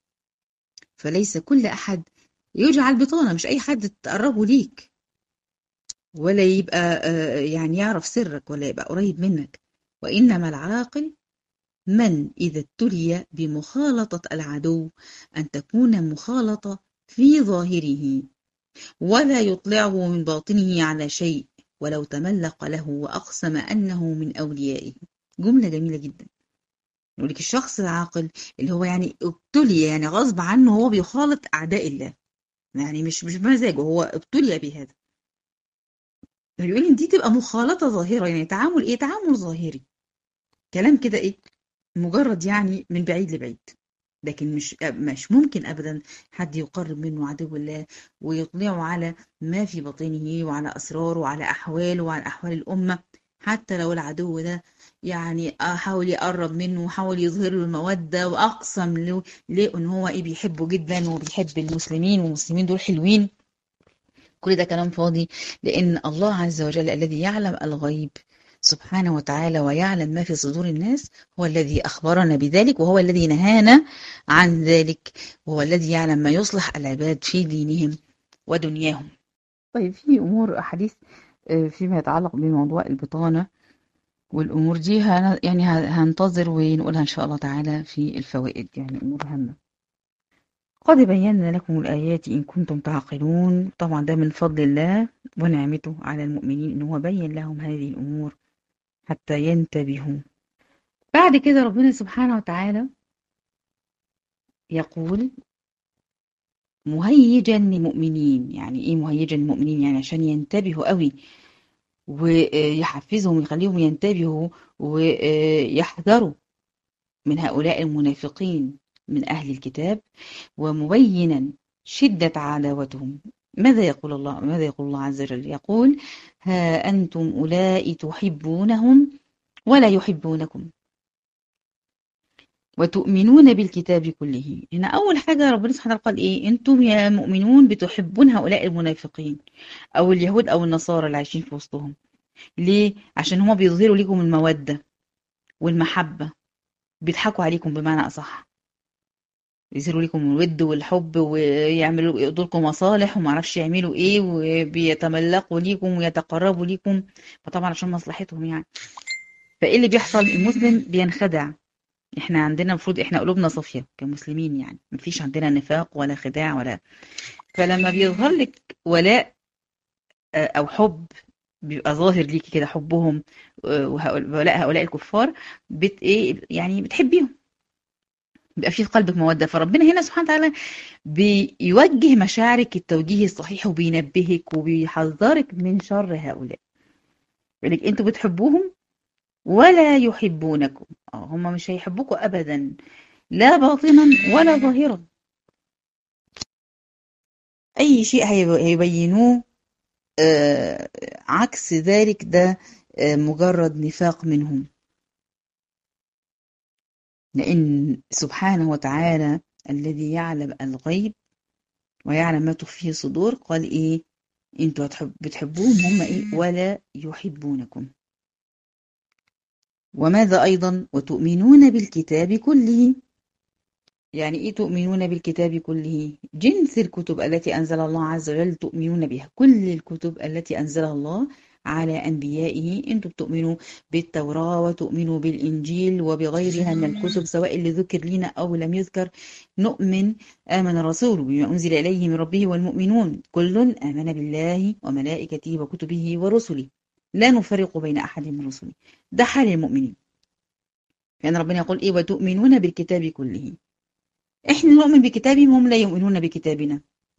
فليس كل أحد يجعل بطانة، مش أي حد تقربه ليك ولا يبقى آه، يعني يعرف سرك ولا يبقى قريب منك. وإنما العاقل من إذا ابتلي بمخالطة العدو أن تكون مخالطة في ظاهره ولا يطلعه من باطنه على شيء ولو تملق له وأقسم أنه من أوليائه. جملة جميلة جدا. يقول لك الشخص العاقل اللي هو يعني ابتلي، يعني غصب عنه هو بيخالط أعداء الله، يعني مش مش بمزاجه، هو ابتلي بهذا. يقول ان دي تبقى مخالطة ظاهرة، يعني تعامل ايه؟ تعامل ظاهري، كلام كده ايه، مجرد يعني من بعيد لبعيد. لكن مش مش ممكن ابدا حد يقرب منه عدو الله ويطلعه على ما في باطنه وعلى اسراره وعلى احواله وعلى احوال الامة، حتى لو العدو ده يعني حاول يقرب منه وحاول يظهر له المودة واقسم له ليه ان هو ايه بيحبه جدا وبيحب المسلمين والمسلمين دول حلوين. كل ده كلام فاضي، لأن الله عز وجل الذي يعلم الغيب سبحانه وتعالى ويعلم ما في صدور الناس هو الذي أخبرنا بذلك، وهو الذي نهانا عن ذلك، وهو الذي يعلم ما يصلح العباد في دينهم ودنياهم. طيب في أمور أحاديث آه، فيما يتعلق بموضوع البطانة والأمور دي هن يعني هننتظر ونقولها إن شاء الله تعالى في الفوائد، يعني أمور هامة. قد بينا لكم الآيات إن كنتم تعقلون. طبعا ده من فضل الله ونعمته على المؤمنين إن هو بين لهم هذه الأمور حتى ينتبهوا. بعد كده ربنا سبحانه وتعالى يقول مهيجا للمؤمنين. يعني إيه مهيجا للمؤمنين؟ يعني عشان ينتبهوا قوي ويحفزهم ويخليهم ينتبهوا ويحذروا من هؤلاء المنافقين من أهل الكتاب، ومبينا شدة عداوتهم. ماذا يقول الله؟ ماذا يقول الله عز وجل؟ يقول ها أنتم أولئك تحبونهم ولا يحبونكم وتؤمنون بالكتاب كله. هنا أول حاجة ربنا سبحانه قال إيه؟ أنتم يا مؤمنون بتحبون هؤلاء المنافقين أو اليهود أو النصارى اللي عايشين في وسطهم. ليه؟ عشان هما بيظهروا لكم المودة والمحبة، بيضحكوا عليكم بمعنى أصح، يظهروا لكم الود والحب ويعملوا يقضوا لكم مصالح وما اعرفش يعملوا ايه، وبيتملقوا ليكم ويتقربوا ليكم، فطبعا عشان مصلحتهم يعني. فايه اللي بيحصل؟ المسلم بينخدع. احنا عندنا المفروض احنا قلوبنا صافيه كمسلمين، يعني مفيش عندنا نفاق ولا خداع ولا. فلما بيظهر لك ولاء آه، او حب، بيبقى ظاهر ليكي كده حبهم آه، ولاء هؤلاء الكفار، بت ايه يعني بتحبيهم، بيبقى في قلبك مودة. فربنا هنا سبحانه وتعالى بيوجه مشاعرك التوجيه الصحيح وبينبهك وبيحذرك من شر هؤلاء. يقول لك انتوا بتحبوهم ولا يحبونكم. اه هم مش هيحبوكوا ابدا، لا باطنا ولا ظاهرا. اي شيء هيبينوه آه عكس ذلك ده آه مجرد نفاق منهم. لان سبحانه وتعالى الذي يعلم الغيب ويعلم ما تخفيه الصدور قال ايه؟ انتوا هتحب بتحبوهم هم ايه؟ ولا يحبونكم. وماذا ايضا؟ وتؤمنون بالكتاب كله. يعني ايه تؤمنون بالكتاب كله؟ جنس الكتب التي انزل الله عز وجل تؤمنون بها، كل الكتب التي انزلها الله على انبيائه انتم بتؤمنوا بالتوراة وتؤمنوا بالانجيل وبغيرها من الكتب سواء اللي ذكر لنا او لم يذكر. نؤمن آمن الرسول بما أنزل إليه من ربه والمؤمنون كل آمن بالله وملائكته وكتبه ورسله لا نفرق بين أحد من رسله. ده حال المؤمنين. يعني ربنا يقول إيه؟ وتؤمنون بالكتاب كله. إحنا نؤمن بكتابهم، هم لا يؤمنون بكتابنا.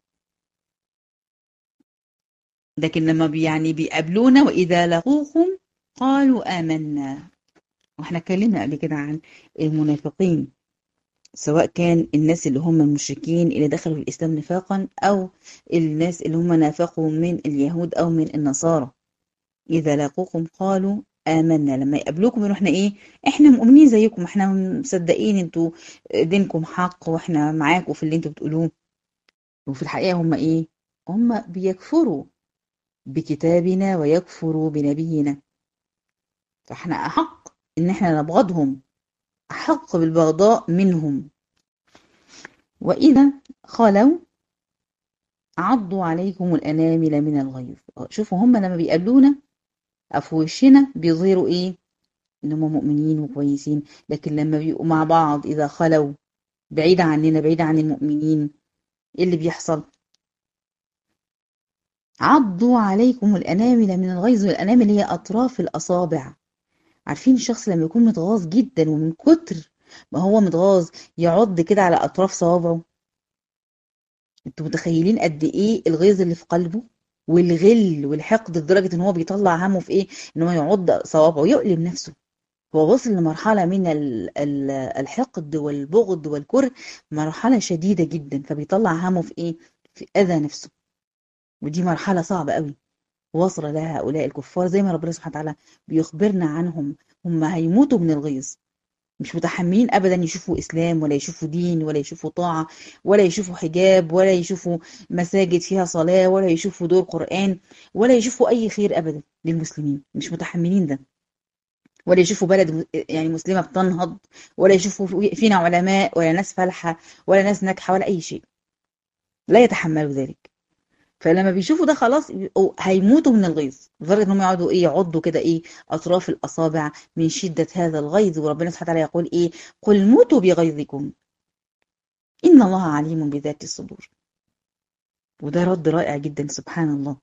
لكن لما بي يعني بيقابلونا وإذا لقوكم قالوا آمنا. واحنا اتكلمنا قبل كده عن المنافقين سواء كان الناس اللي هم المشركين اللي دخلوا في الإسلام نفاقا، أو الناس اللي هم نافقوا من اليهود أو من النصارى. إذا لاقوكم قالوا آمنا، لما يقابلوكم يقولوا احنا ايه، احنا مؤمنين زيكم، احنا مصدقين انتوا دينكم حق واحنا معاكم في اللي انتوا بتقولوه. وفي الحقيقة هم ايه؟ هم بيكفروا بكتابنا ويكفروا بنبينا. فاحنا أحق ان احنا نبغضهم، أحق بالبغضاء منهم. وإذا خلوا عضوا عليكم الأنامل من الغيظ. شوفوا هم لما بيقابلونا أو في وشنا بيظهروا إيه؟ إن هم مؤمنين وكويسين. لكن لما بيبقوا مع بعض إذا خلوا بعيدة عننا، بعيدة عن المؤمنين، إيه اللي بيحصل؟ عضوا عليكم الأنامل من الغيظ. والأنامل هي أطراف الأصابع. عارفين الشخص لما يكون متغاظ جدا ومن كتر ما هو متغاظ يعض كده على أطراف صوابعه؟ انتوا متخيلين قد ايه الغيظ اللي في قلبه والغل والحقد، لدرجة ان هو بيطلع همه في ايه؟ ان هو يعض صوابعه، يؤلم نفسه. هو وصل لمرحلة من ال- ال- الحقد والبغض والكره، مرحلة شديدة جدا، فبيطلع همه في ايه؟ في اذى نفسه. ودي مرحلة صعبة قوي وصل لها هؤلاء الكفار، زي ما ربنا سبحانه وتعالى بيخبرنا عنهم. هم هيموتوا من الغيظ، مش متحملين ابدا يشوفوا اسلام، ولا يشوفوا دين، ولا يشوفوا طاعه، ولا يشوفوا حجاب، ولا يشوفوا مساجد فيها صلاه، ولا يشوفوا دور قران، ولا يشوفوا اي خير ابدا للمسلمين. مش متحملين ده. ولا يشوفوا بلد يعني مسلمه بتنهض، ولا يشوفوا فينا علماء، ولا ناس فالحه، ولا ناس ناجحه، ولا اي شيء. لا يتحملوا ذلك. فلما بيشوفوا ده خلاص بيبقوا هيموتوا من الغيظ، لدرجه انهم يقعدوا ايه، يعضوا كده ايه، اطراف الاصابع من شده هذا الغيظ. وربنا سبحانه وتعالى يقول ايه؟ قل موتوا بغيظكم ان الله عليم بذات الصدور. وده رد رائع جدا، سبحان الله.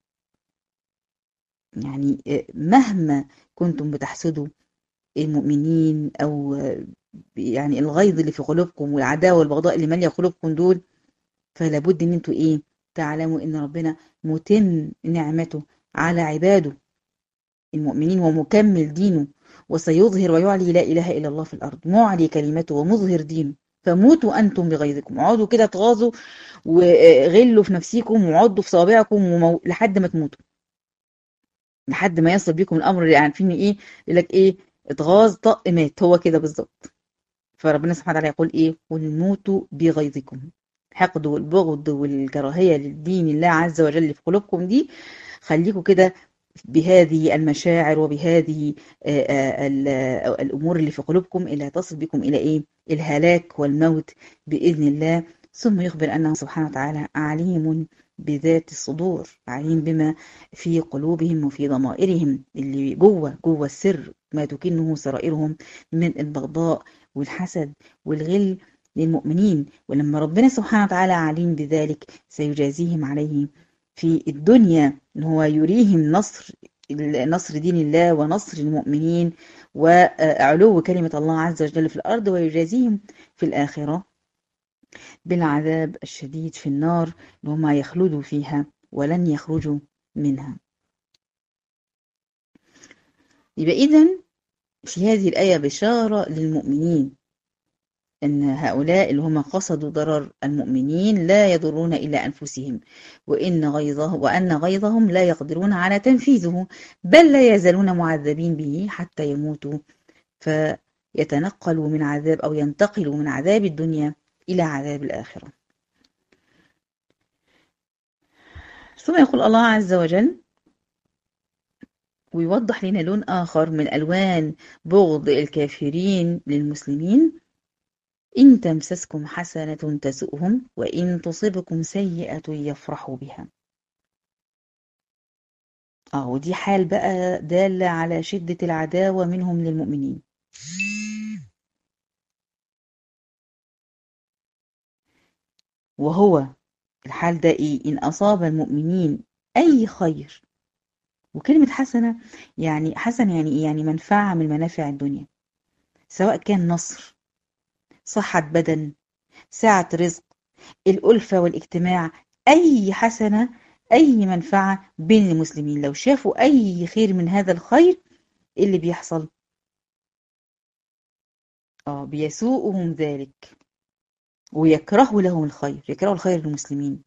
يعني مهما كنتم بتحسدوا المؤمنين، او يعني الغيظ اللي في قلوبكم والعداوه والبغضاء اللي ماليه قلوبكم دول، فلا بد ان انتوا ايه، تعلموا ان ربنا متم نعمته على عباده المؤمنين ومكمل دينه، وسيظهر ويعلي لا إله إلا الله في الأرض، معلي كلمته ومظهر دينه. فموتوا أنتم بغيظكم، اقعدوا كده تغاظوا وغلوا في نفسيكم وعضوا في صوابعكم ومو... لحد ما تموتوا، لحد ما يصل بيكم الأمر اللي عارفين إيه، يقول لك إيه، اتغاظ طق مات، هو كده بالظبط. فربنا سبحانه وتعالى يقول إيه؟ قل موتوا بغيظكم. الحقد والبغض والكراهية للدين الله عز وجل اللي في قلوبكم دي، خليكم كده بهذه المشاعر وبهذه آه، آه، ال- آه، الأمور اللي في قلوبكم، اللي هتصل بكم إلى إيه؟ الهلاك والموت بإذن الله. ثم يخبر أنه سبحانه وتعالى عليم بذات الصدور، عليم بما في قلوبهم وفي ضمائرهم، اللي جوه جوه السر، ما تكنه سرائرهم من البغضاء والحسد والغل للمؤمنين. ولما ربنا سبحانه وتعالى عليم بذلك سيجازيهم عليه في الدنيا، ان هو يريهم نصر نصر دين الله ونصر المؤمنين وعلو كلمة الله عز وجل في الأرض، ويجازيهم في الآخرة بالعذاب الشديد في النار، اللي هم يخلدوا فيها ولن يخرجوا منها. يبقى إذن في هذه الآية بشارة للمؤمنين أن هؤلاء اللي هم قصدوا ضرر المؤمنين لا يضرون إلا أنفسهم، وإن غيظه وأن غيظهم لا يقدرون على تنفيذه، بل لا يزالون معذبين به حتى يموتوا، فيتنقلوا من عذاب أو ينتقلوا من عذاب الدنيا إلى عذاب الآخرة. ثم يقول الله عز وجل ويوضح لنا لون آخر من ألوان بغض الكافرين للمسلمين: إن تمسسكم حسنة تسؤهم وإن تصبكم سيئة يفرحوا بها. اه، ودي حال بقى دالة على شدة العداوة منهم للمؤمنين. وهو الحال ده ايه؟ إن أصاب المؤمنين أي خير. وكلمة حسنة يعني حسنة يعني ايه؟ يعني منفعة من منافع الدنيا، سواء كان نصر، صحة بدن، سعة رزق، الألفة والاجتماع، أي حسنة، أي منفعة بين المسلمين. لو شافوا أي خير من هذا الخير، إيه اللي بيحصل؟ اه، بيسوءهم ذلك. ويكرهوا لهم الخير، يكرهوا الخير للمسلمين.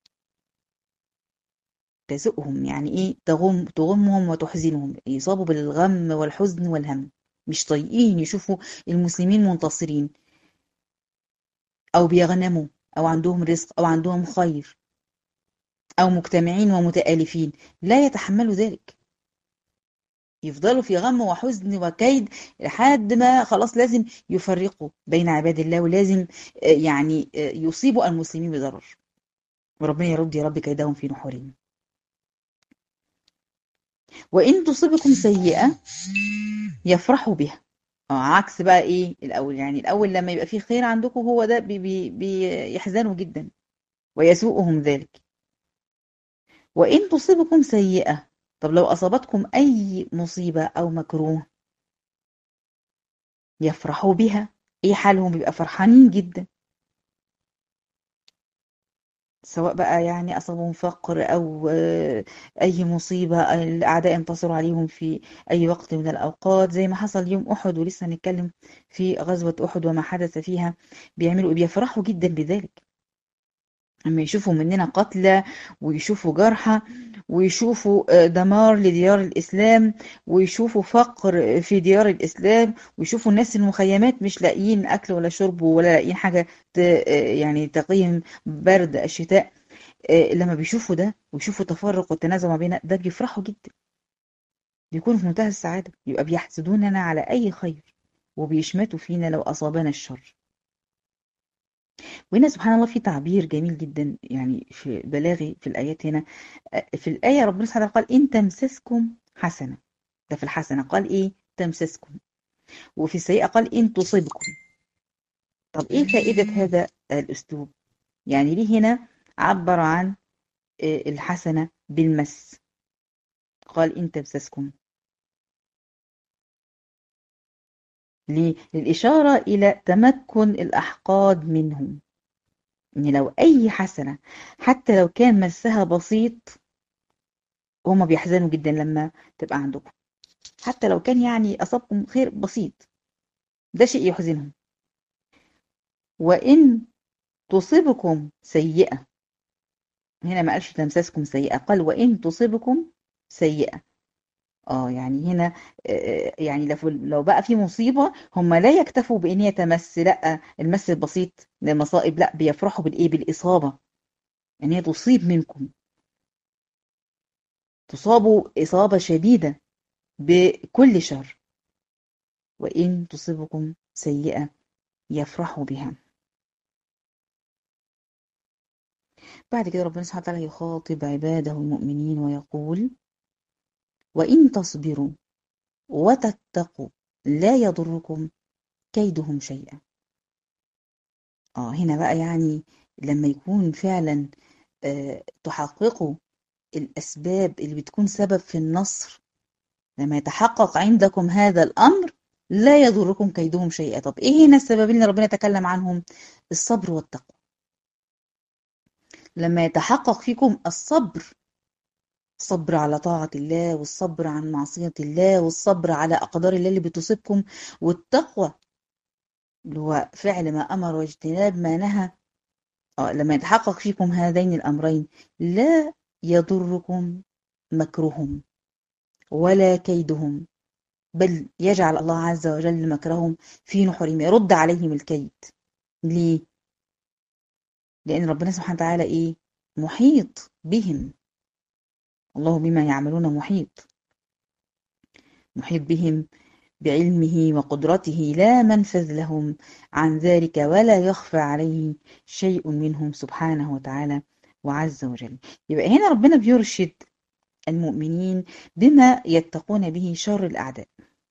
تسؤهم يعني ايه؟ تغم تغمهم وتحزنهم، يصابوا بالغم والحزن والهم، مش طايقين يشوفوا المسلمين منتصرين او بيغنموا او عندهم رزق او عندهم خير او مجتمعين ومتآلفين، لا يتحملوا ذلك. يفضلوا في غم وحزن وكيد لحد ما خلاص لازم يفرقوا بين عباد الله، ولازم آه، يعني آه، يصيبوا المسلمين بضرر، وربنا يرد يا رب كيدهم في نحورهم. وإن تصبكم سيئة يفرحوا بها. اه عكس بقى ايه الاول، يعني الاول لما يبقى فيه خير عندكم هو ده بي بي بيحزنوا جدا ويسوءهم ذلك. وان تصيبكم سيئة، طب لو اصابتكم اي مصيبة او مكروه يفرحوا بها. ايه حالهم؟ بيبقى فرحانين جدا، سواء بقى يعني اصابهم فقر او آه، اي مصيبة، الاعداء انتصروا عليهم في اي وقت من الاوقات، زي ما حصل يوم احد ولسه هنتكلم في غزوة احد وما حدث فيها. بيعملوا بيفرحوا جدا بذلك لما يشوفوا مننا قتلى، ويشوفوا جرحى، ويشوفوا آه، دمار لديار الإسلام، ويشوفوا فقر في ديار الإسلام، ويشوفوا الناس المخيمات مش لاقيين أكل ولا شرب ولا لاقيين حاجة ت- آه، يعني تقيهم برد الشتاء. آه، لما بيشوفوا ده ويشوفوا تفرق والتنازع ما بيننا، ده بيفرحوا جدا، بيكونوا في منتهى السعادة، يبقى بيحسدوننا على أي خير وبيشمتوا فينا لو أصابنا الشر. وهنا سبحان الله في تعبير جميل جدا يعني في بلاغي في الآيات هنا. في الآية ربنا سبحانه وتعالى قال إن تمسسكم حسنة، ده في الحسنة قال إيه؟ تمسسكم. وفي السيئة قال إن تصبكم. طب إيه فائدة هذا الأسلوب؟ يعني ليه هنا عبر عن آه، الحسنة بالمس، قال إن تمسسكم؟ ليه؟ للإشارة إلى تمكن الأحقاد منهم، إن لو أي حسنة حتى لو كان مسها بسيط هما بيحزنوا جدا لما تبقى عندكم، حتى لو كان يعني أصابكم خير بسيط، ده شيء يحزنهم. وإن تصبكم سيئة، هنا ما قالش تمسسكم سيئة، قال وإن تصبكم سيئة. اه يعني هنا آه، يعني لو لو بقى في مصيبة هم لا يكتفوا بإن هي تمس، لا المس البسيط للمصائب، لا بيفرحوا بالإيه؟ بالإصابة، إن هي تصيب منكم، تصابوا إصابة شديدة بكل شر. وإن تصبكم سيئة يفرحوا بها. بعد كده ربنا سبحانه وتعالى يخاطب عباده المؤمنين ويقول وإن تصبروا وتتقوا لا يضركم كيدهم شيئا. اه هنا بقى يعني لما يكون فعلا آه تحققوا الأسباب اللي بتكون سبب في النصر، لما يتحقق عندكم هذا الأمر لا يضركم كيدهم شيئا. طب ايه هنا السببين اللي ربنا يتكلم عنهم؟ الصبر والتقوى. لما يتحقق فيكم الصبر، الصبر على طاعة الله، والصبر عن معصية الله، والصبر على أقدار الله اللي بتصيبكم، والتقوى اللي هو فعل ما أمر واجتناب ما نهى. آه لما يتحقق فيكم هذين الأمرين لا يضركم مكرهم ولا كيدهم، بل يجعل الله عز وجل مكرهم في نحورهم، يرد عليهم الكيد. ليه؟ لأن ربنا سبحانه وتعالى إيه؟ محيط بهم، الله بما يعملون محيط، محيط بهم بعلمه وقدرته، لا منفذ لهم عن ذلك ولا يخفى عليه شيء منهم سبحانه وتعالى وعز وجل. يبقى هنا ربنا بيرشد المؤمنين بما يتقون به شر الأعداء،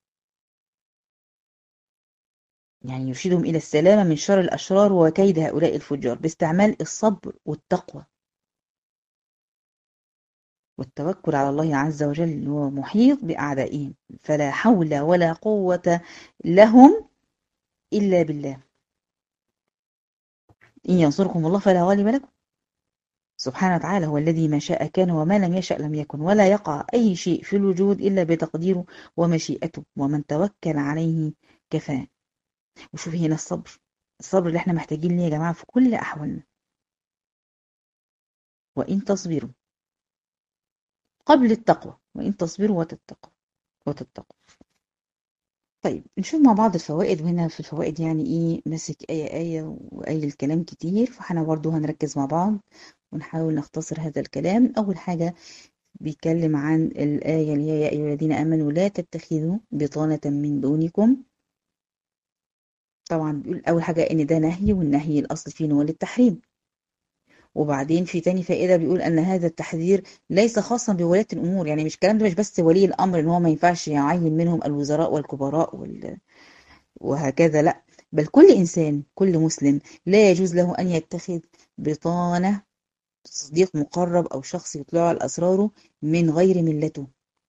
يعني يرشدهم إلى السلامة من شر الأشرار وكيد هؤلاء الفجار باستعمال الصبر والتقوى والتوكل على الله عز وجل، هو محيط بأعدائهم، فلا حول ولا قوة لهم إلا بالله. إن ينصركم الله فلا غالب لكم، سبحانه وتعالى هو الذي ما شاء كان وما لم يشأ لم يكن، ولا يقع أي شيء في الوجود إلا بتقديره ومشيئته، ومن توكل عليه كفاه. وشوف هنا الصبر، الصبر اللي احنا محتاجين ليه يا جماعة في كل أحوالنا. وإن تصبروا قبل التقوى، وإن تصبروا وتتقوا وتتقوا. طيب نشوف مع بعض الفوائد، وهنا في الفوائد يعني ايه ماسك آية آية وقايل الكلام كتير، فاحنا برضو هنركز مع بعض ونحاول نختصر هذا الكلام. أول حاجة بيتكلم عن الآية اللي هي يا أيها الذين آمنوا لا تتخذوا بطانة من دونكم. طبعا بيقول أول حاجة إن ده نهي، والنهي الأصل فيه هو للتحريم. وبعدين في تاني فائدة بيقول أن هذا التحذير ليس خاصا بولاة الأمور، يعني مش الكلام ده مش بس ولي الأمر إن هو ما ينفعش يعين منهم الوزراء والكبراء وال... وهكذا، لا، بل كل إنسان كل مسلم لا يجوز له أن يتخذ بطانة، صديق مقرب أو شخص يطلع على أسراره من غير ملته،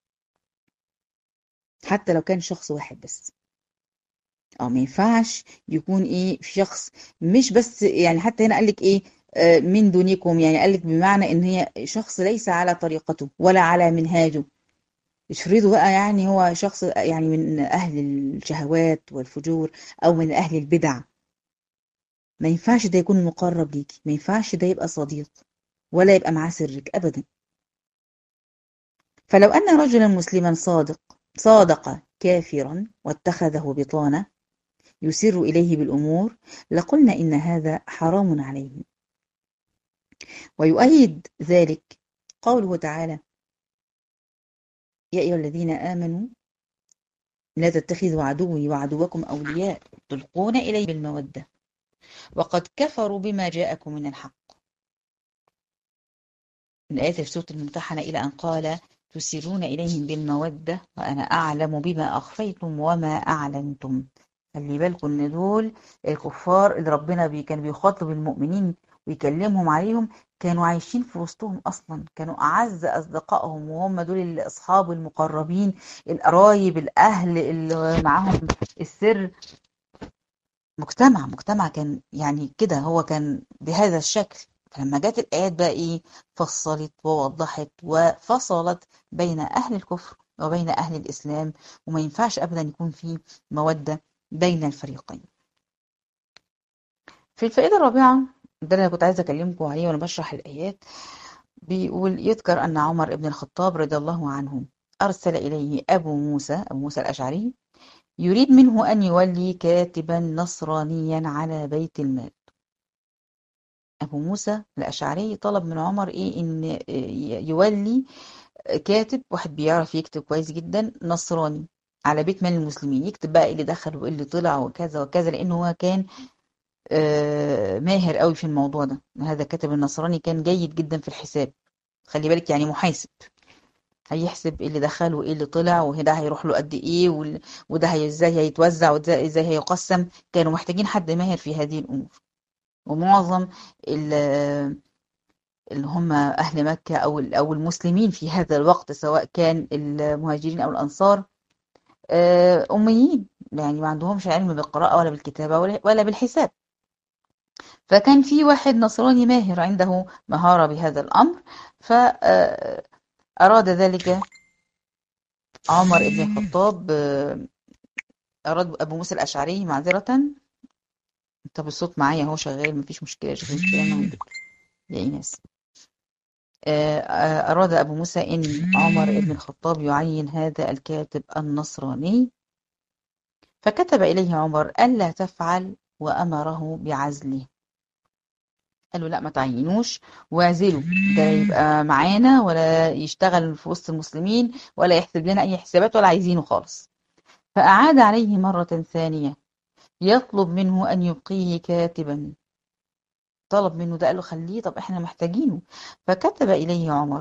حتى لو كان شخص واحد بس. اه ما ينفعش يكون ايه في شخص مش بس، يعني حتى هنا قال لك ايه آه، من دونكم، يعني قال لك بمعنى ان هي شخص ليس على طريقته ولا على منهاجه. افرضوا بقى يعني هو شخص يعني من اهل الشهوات والفجور او من اهل البدع، ما ينفعش ده يكون مقرب ليكي، ما ينفعش ده يبقى صديق ولا يبقى معاه سرك ابدا. فلو ان رجلا مسلما صادق صادق كافرا واتخذه بطانة يسر إليه بالأمور لقلنا إن هذا حرام عليه. ويؤيد ذلك قوله تعالى يا أيها الذين آمنوا لا تتخذوا عدوي وعدوكم أولياء تلقون إليه بالمودة وقد كفروا بما جاءكم من الحق. الآية في سورة الممتحنة إلى أن قال تسرون إليهم بالمودة وأنا أعلم بما أخفيتم وما أعلنتم. خلي بالكم إن دول الكفار اللي ربنا بي كان بيخاطب المؤمنين ويكلمهم عليهم، كانوا عايشين في وسطهم أصلا، كانوا أعز أصدقائهم، وهم دول الأصحاب المقربين، القرايب، الأهل اللي معاهم السر. مجتمع مجتمع كان يعني كده، هو كان بهذا الشكل. فلما جت الآيات بقى إيه فصلت ووضحت وفصلت بين أهل الكفر وبين أهل الإسلام، وما ينفعش أبدا يكون في مودة بين الفريقين. في الفائدة الرابعة، ده اللي أنا كنت عايزة أكلمكم عليه وأنا بشرح الآيات، بيقول يذكر أن عمر بن الخطاب رضي الله عنه أرسل إليه أبو موسى أبو موسى الأشعري يريد منه أن يولي كاتبا نصرانيا على بيت المال. أبو موسى الأشعري طلب من عمر إيه إن يولي كاتب، واحد بيعرف يكتب كويس جدا، نصراني على بيت مال المسلمين، يكتب بقى إيه اللي دخل وإيه اللي طلع وكذا وكذا، لأنه هو كان آه، ماهر قوي في الموضوع ده. هذا الكاتب النصراني كان جيد جدا في الحساب، خلي بالك يعني محاسب، هيحسب ايه اللي دخل وايه اللي طلع وده هيروح له قد ايه وال- وده هي ازاي هيتوزع وده ازاي هيقسم. كانوا محتاجين حد ماهر في هذه الامور. ومعظم ال- اللي هم أهل مكة أو أو المسلمين في هذا الوقت، سواء كان المهاجرين أو الأنصار، آه، أميين، يعني ما عندهمش علم بالقراءة ولا بالكتابة ولا ولا بالحساب. فكان في واحد نصراني ماهر عنده مهارة بهذا الأمر، فأراد ذلك عمر بن الخطاب، آه، أراد أبو موسى الأشعري معذرة. طب الصوت معايا هو شغال، مفيش مشكلة، مفيش مشكلة أنا عندك يا إيناس. آه، آه، أراد أبو موسى إن عمر بن الخطاب يعين هذا الكاتب النصراني، فكتب إليه عمر ألا تفعل وأمره بعزله. قال له لا ما تعينوش واعزله، ده يبقى معانا ولا يشتغل في وسط المسلمين ولا يحسب لنا أي حسابات ولا عايزينه خالص. فأعاد عليه مرة ثانية يطلب منه أن يبقيه كاتبا، طلب منه ده، قال له خليه، طب احنا محتاجينه. فكتب إليه عمر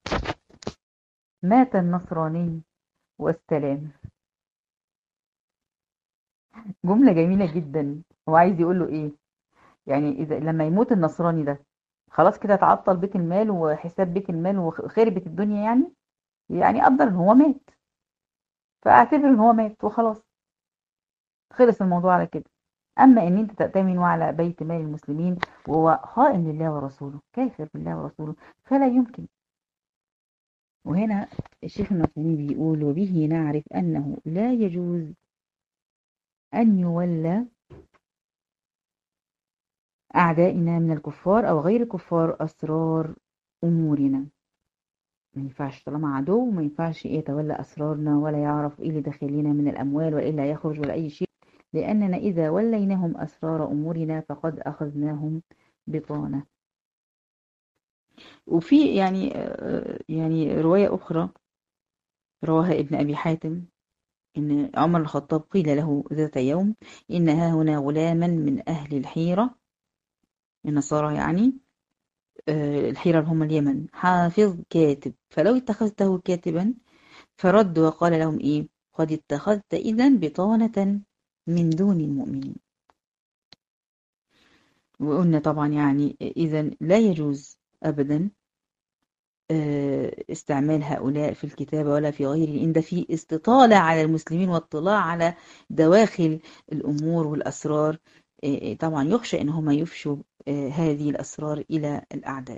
مات النصراني والسلام. جملة جميلة جدا. هو عايز يقول له ايه؟ يعني اذا لما يموت النصراني ده خلاص كده تعطل بيت المال وحساب بيت المال وخربت الدنيا يعني، يعني قدر ان هو مات، فاعتبر ان هو مات وخلاص، خلص الموضوع على كده. اما ان انت تأتمن على بيت مال المسلمين وهو خائن لله ورسوله، كافر بالله ورسوله، فلا يمكن. وهنا الشيخ النصراني بيقول وبه نعرف انه لا يجوز ان يولى أعدائنا من الكفار أو غير الكفار أسرار أمورنا. ما ينفعش طالما عدو، ما ينفعش إيه يتولى أسرارنا ولا يعرف إيه اللي داخل لنا من الأموال وإيه اللي هيخرج ولا أي شيء، لأننا إذا وليناهم أسرار أمورنا فقد أخذناهم بطانة. وفي يعني آه، يعني رواية أخرى رواها ابن أبي حاتم إن عمر الخطاب قيل له ذات يوم إن ها هنا غلاما من أهل الحيرة، النصارى يعني، آه، الحيرة اللي هم اليمن، حافظ كاتب، فلو اتخذته كاتبا، فرد وقال لهم إيه قد اتخذت إذن بطانة من دون المؤمنين. وقلنا طبعا يعني إذن لا يجوز أبدا آه، استعمال هؤلاء في الكتابة ولا في غيره، إن ده فيه استطالة على المسلمين واطلاع على دواخل الأمور والأسرار. آه، آه، طبعا يخشى إن هم يفشوا آه، هذه الأسرار إلى الأعداء.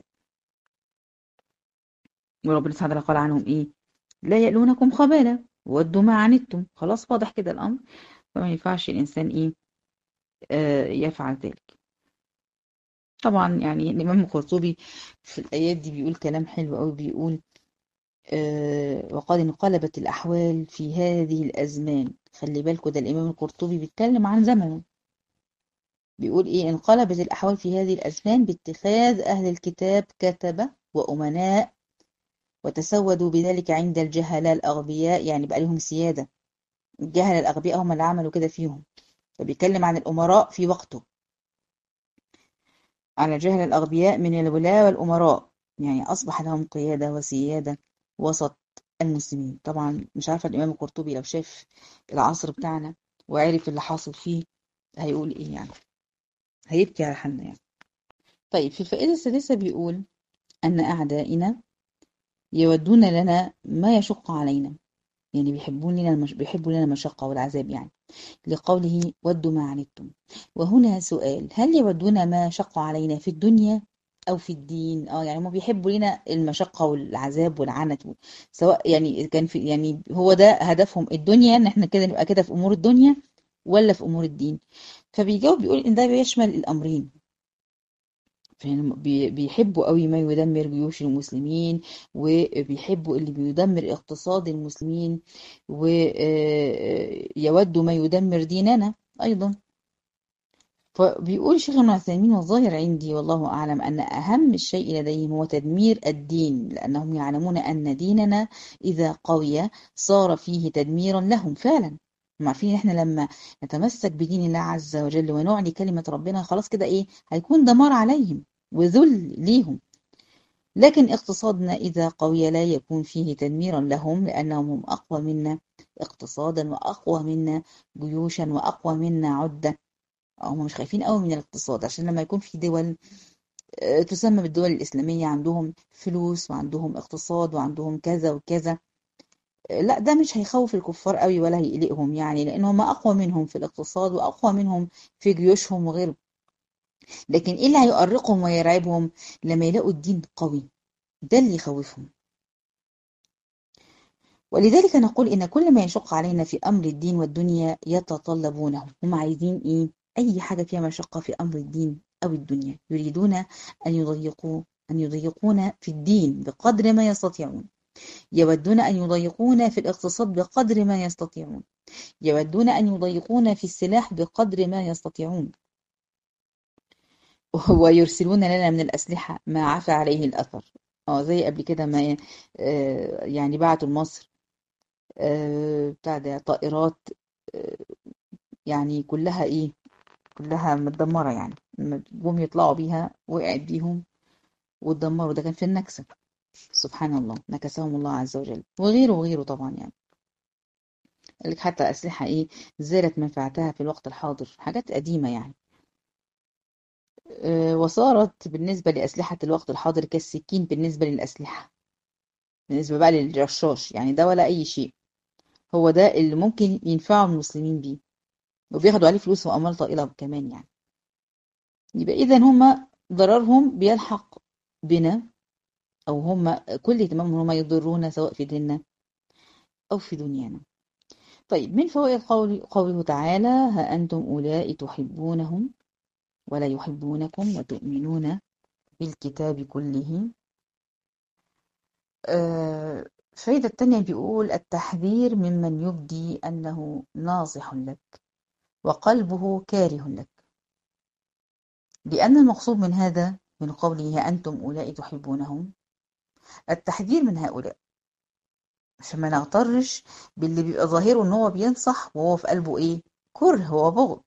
وربنا سبحانه وتعالى قال عنهم إيه لا يألونكم خبالا ودوا ما عنتم. خلاص واضح كده الأمر، فما ينفعش الإنسان إيه آه، يفعل ذلك. طبعا يعني الإمام القرطبي في الآيات دي بيقول كلام حلو أوي، بيقول آه، وقد انقلبت الأحوال في هذه الأزمان. خلي بالكوا ده الإمام القرطبي بيتكلم عن زمنه، بيقول إيه انقلبت الأحوال في هذه الأزمان باتخاذ أهل الكتاب كتبة وأمناء، وتسودوا بذلك عند الجهلاء الأغبياء، يعني بقى لهم سيادة. الجهل الأغبياء هم اللي عملوا كده فيهم، فبيتكلم عن الأمراء في وقته، على جهل الأغبياء من الولاة والأمراء، يعني أصبح لهم قيادة وسيادة وسط المسلمين. طبعا مش عارفة الإمام القرطبي لو شاف العصر بتاعنا وعرف اللي حاصل فيه هيقول إيه يعني، هيبكي على حالنا يعني. طيب في الفائدة السادسة بيقول أن أعدائنا يودون لنا ما يشق علينا، يعني بيحبون لنا المش... بيحبوا لنا المشقة والعذاب يعني، لقوله ودوا ما عنتم. وهنا سؤال، هل يودون ما شق علينا في الدنيا أو في الدين؟ اه يعني هم بيحبوا لنا المشقة والعذاب والعنت، سواء يعني كان في يعني هو ده هدفهم الدنيا، ان احنا كده نبقى كده في أمور الدنيا ولا في أمور الدين. فبيجاوب بيقول إن ده بيشمل الأمرين. فهم بي- بيحبوا قوي ما يدمر جيوش المسلمين، وبيحبوا اللي بيدمر اقتصاد المسلمين، ويودوا ما يدمر ديننا أيضا. فبيقول شيخ ابن عثيمين والظاهر عندي والله أعلم أن أهم الشيء لديهم هو تدمير الدين، لأنهم يعلمون أن ديننا إذا قوي صار فيه تدميرا لهم فعلا. هم عارفين إن إحنا لما نتمسك بدين الله عز وجل ونعلي كلمة ربنا خلاص كده إيه هيكون دمار عليهم وذل ليهم. لكن اقتصادنا إذا قوي لا يكون فيه تدميرا لهم، لأنهم هم أقوى منا اقتصادا وأقوى منا جيوشا وأقوى منا عدة. هم مش خايفين قوي من الاقتصاد، عشان لما يكون في دول آه، تسمى بالدول الإسلامية عندهم فلوس وعندهم اقتصاد وعندهم كذا وكذا، آه، لا ده مش هيخوف الكفار قوي ولا هيقلقهم، يعني لأن هم أقوى منهم في الاقتصاد وأقوى منهم في جيوشهم وغيره. لكن إيه اللي هيؤرقهم ويرعبهم؟ لما يلاقوا الدين قوي، ده اللي يخوفهم. ولذلك نقول إن كل ما يشق علينا في أمر الدين والدنيا يتطلبونه. هم عايزين إيه؟ أي حاجة فيها مشقة في أمر الدين أو الدنيا يريدون أن يضيقوا أن يضيقون في الدين بقدر ما يستطيعون، يودون أن يضيقون في الاقتصاد بقدر ما يستطيعون، يودون أن يضيقون في السلاح بقدر ما يستطيعون، ويرسلون لنا من الأسلحة ما عفى عليه الأثر. اه زي قبل كده ما آه، يعني بعتوا لمصر آه، بتاع ده طائرات، آه، يعني كلها ايه كلها متدمرة، يعني لما جم يطلعوا بيها وقعت بيهم واتدمروا. ده كان في النكسة، سبحان الله نكسهم الله عز وجل، وغيره وغيره طبعا يعني. قال لك حتى أسلحة ايه زالت منفعتها في الوقت الحاضر، حاجات قديمة يعني. آه، وصارت بالنسبة لأسلحة الوقت الحاضر كالسكين بالنسبة للأسلحة، بالنسبة بقى للرشاش، يعني ده ولا أي شيء. هو ده اللي ممكن ينفعوا المسلمين بيه، وبياخدوا عليه فلوس وأموال طائلة كمان يعني. يبقى إذا هم ضررهم بيلحق بنا، أو هم كل اهتمامهم هم يضرونا سواء في ديننا أو في دنيانا. طيب من فوائد قول قوله تعالى ها أنتم أولئك تحبونهم ولا يحبونكم وتؤمنون بالكتاب كله. آه، الفايدة التانية بيقول التحذير ممن يبدي أنه ناصح لك وقلبه كاره لك، لأن المقصود من هذا من قوله أنتم أولئك تحبونهم التحذير من هؤلاء، عشان ما نغترش باللي بيبقى ظاهره ان هو بينصح وهو في قلبه ايه؟ كره وبغض.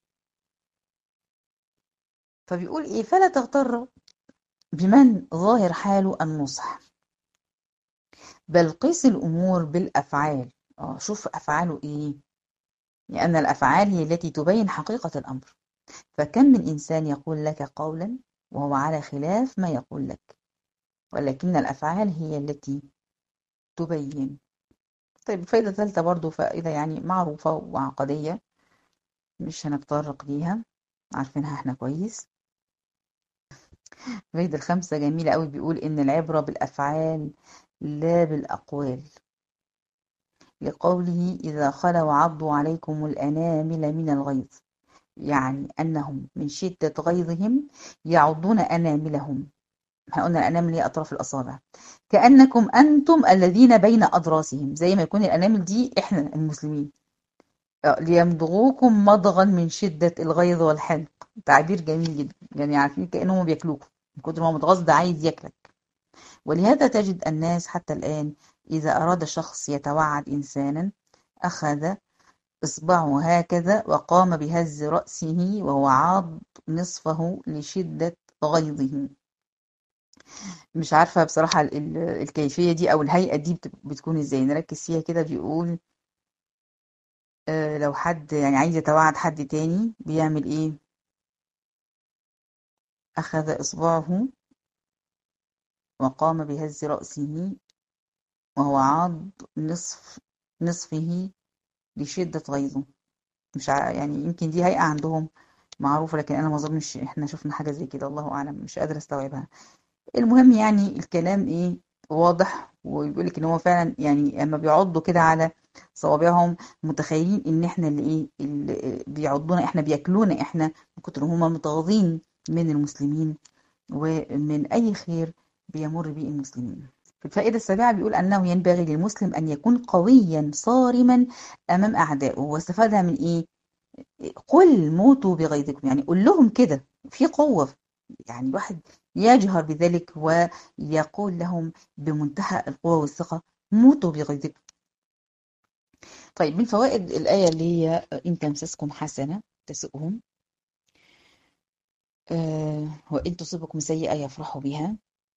فبيقول ايه؟ فلا تغتر بمن ظاهر حاله النصح، بل قيس الامور بالافعال. اه شوف افعاله ايه، لان الافعال هي التي تبين حقيقة الامر. فكم من انسان يقول لك قولا وهو على خلاف ما يقول لك، ولكن الافعال هي التي تبين. طيب الفائدة الثالثة برضو فائدة يعني معروفة وعقدية، مش هنتطرق ليها، عارفينها احنا كويس. الفائدة الخامسة جميلة قوي، بيقول إن العبرة بالأفعال لا بالأقوال، لقوله إذا خلوا عضوا عليكم الأنامل من الغيظ، يعني أنهم من شدة غيظهم يعضون أناملهم. احنا قلنا الأنامل هي أطراف الأصابع، كأنكم أنتم الذين بين أضراسهم، زي ما يكون الأنامل دي احنا المسلمين، آه، ليمضغوكم مضغا من شدة الغيظ والحنق. تعبير جميل جدا، يعني عارفين كأنهم بياكلوكم من كتر ما هو متغاظ ده عايز ياكلك. ولهذا تجد الناس حتى الآن إذا أراد شخص يتوعد إنسانا أخذ إصبعه هكذا وقام بهز رأسه وهو عاض نصفه لشدة غيظه. مش عارفة بصراحة ال- ال- الكيفية دي أو الهيئة دي بت- بتكون إزاي، نركز فيها كده. بيقول آه، لو حد يعني عايز يتوعد حد تاني بيعمل إيه؟ أخذ إصبعه وقام بهز رأسه وهو عاض نصف نصفه لشدة غيظه. مش ع... يعني يمكن دي هيئة عندهم معروفة، لكن أنا ما أظنش إحنا شفنا حاجة زي كده، الله أعلم، مش قادرة أستوعبها. المهم يعني الكلام إيه؟ واضح، ويقول لك إن هو فعلا يعني لما بيعضوا كده على صوابعهم متخيلين إن إحنا اللي إيه اللي بيعضونا، إحنا بياكلونا إحنا، من كتر هما متغاظين من المسلمين ومن أي خير بيمر به المسلمين. في الفائدة السابعة بيقول أنه ينبغي للمسلم أن يكون قويا صارما أمام أعدائه. واستفادها من إيه؟ قل موتوا بغيظكم، يعني قل لهم كده في قوة، يعني الواحد يجهر بذلك ويقول لهم بمنتهى القوة والثقة موتوا بغيظكم. طيب من فوائد الآية اللي هي إن تمسسكم حسنة تسؤهم آه وإن تصبكم سيئة يفرحوا بها.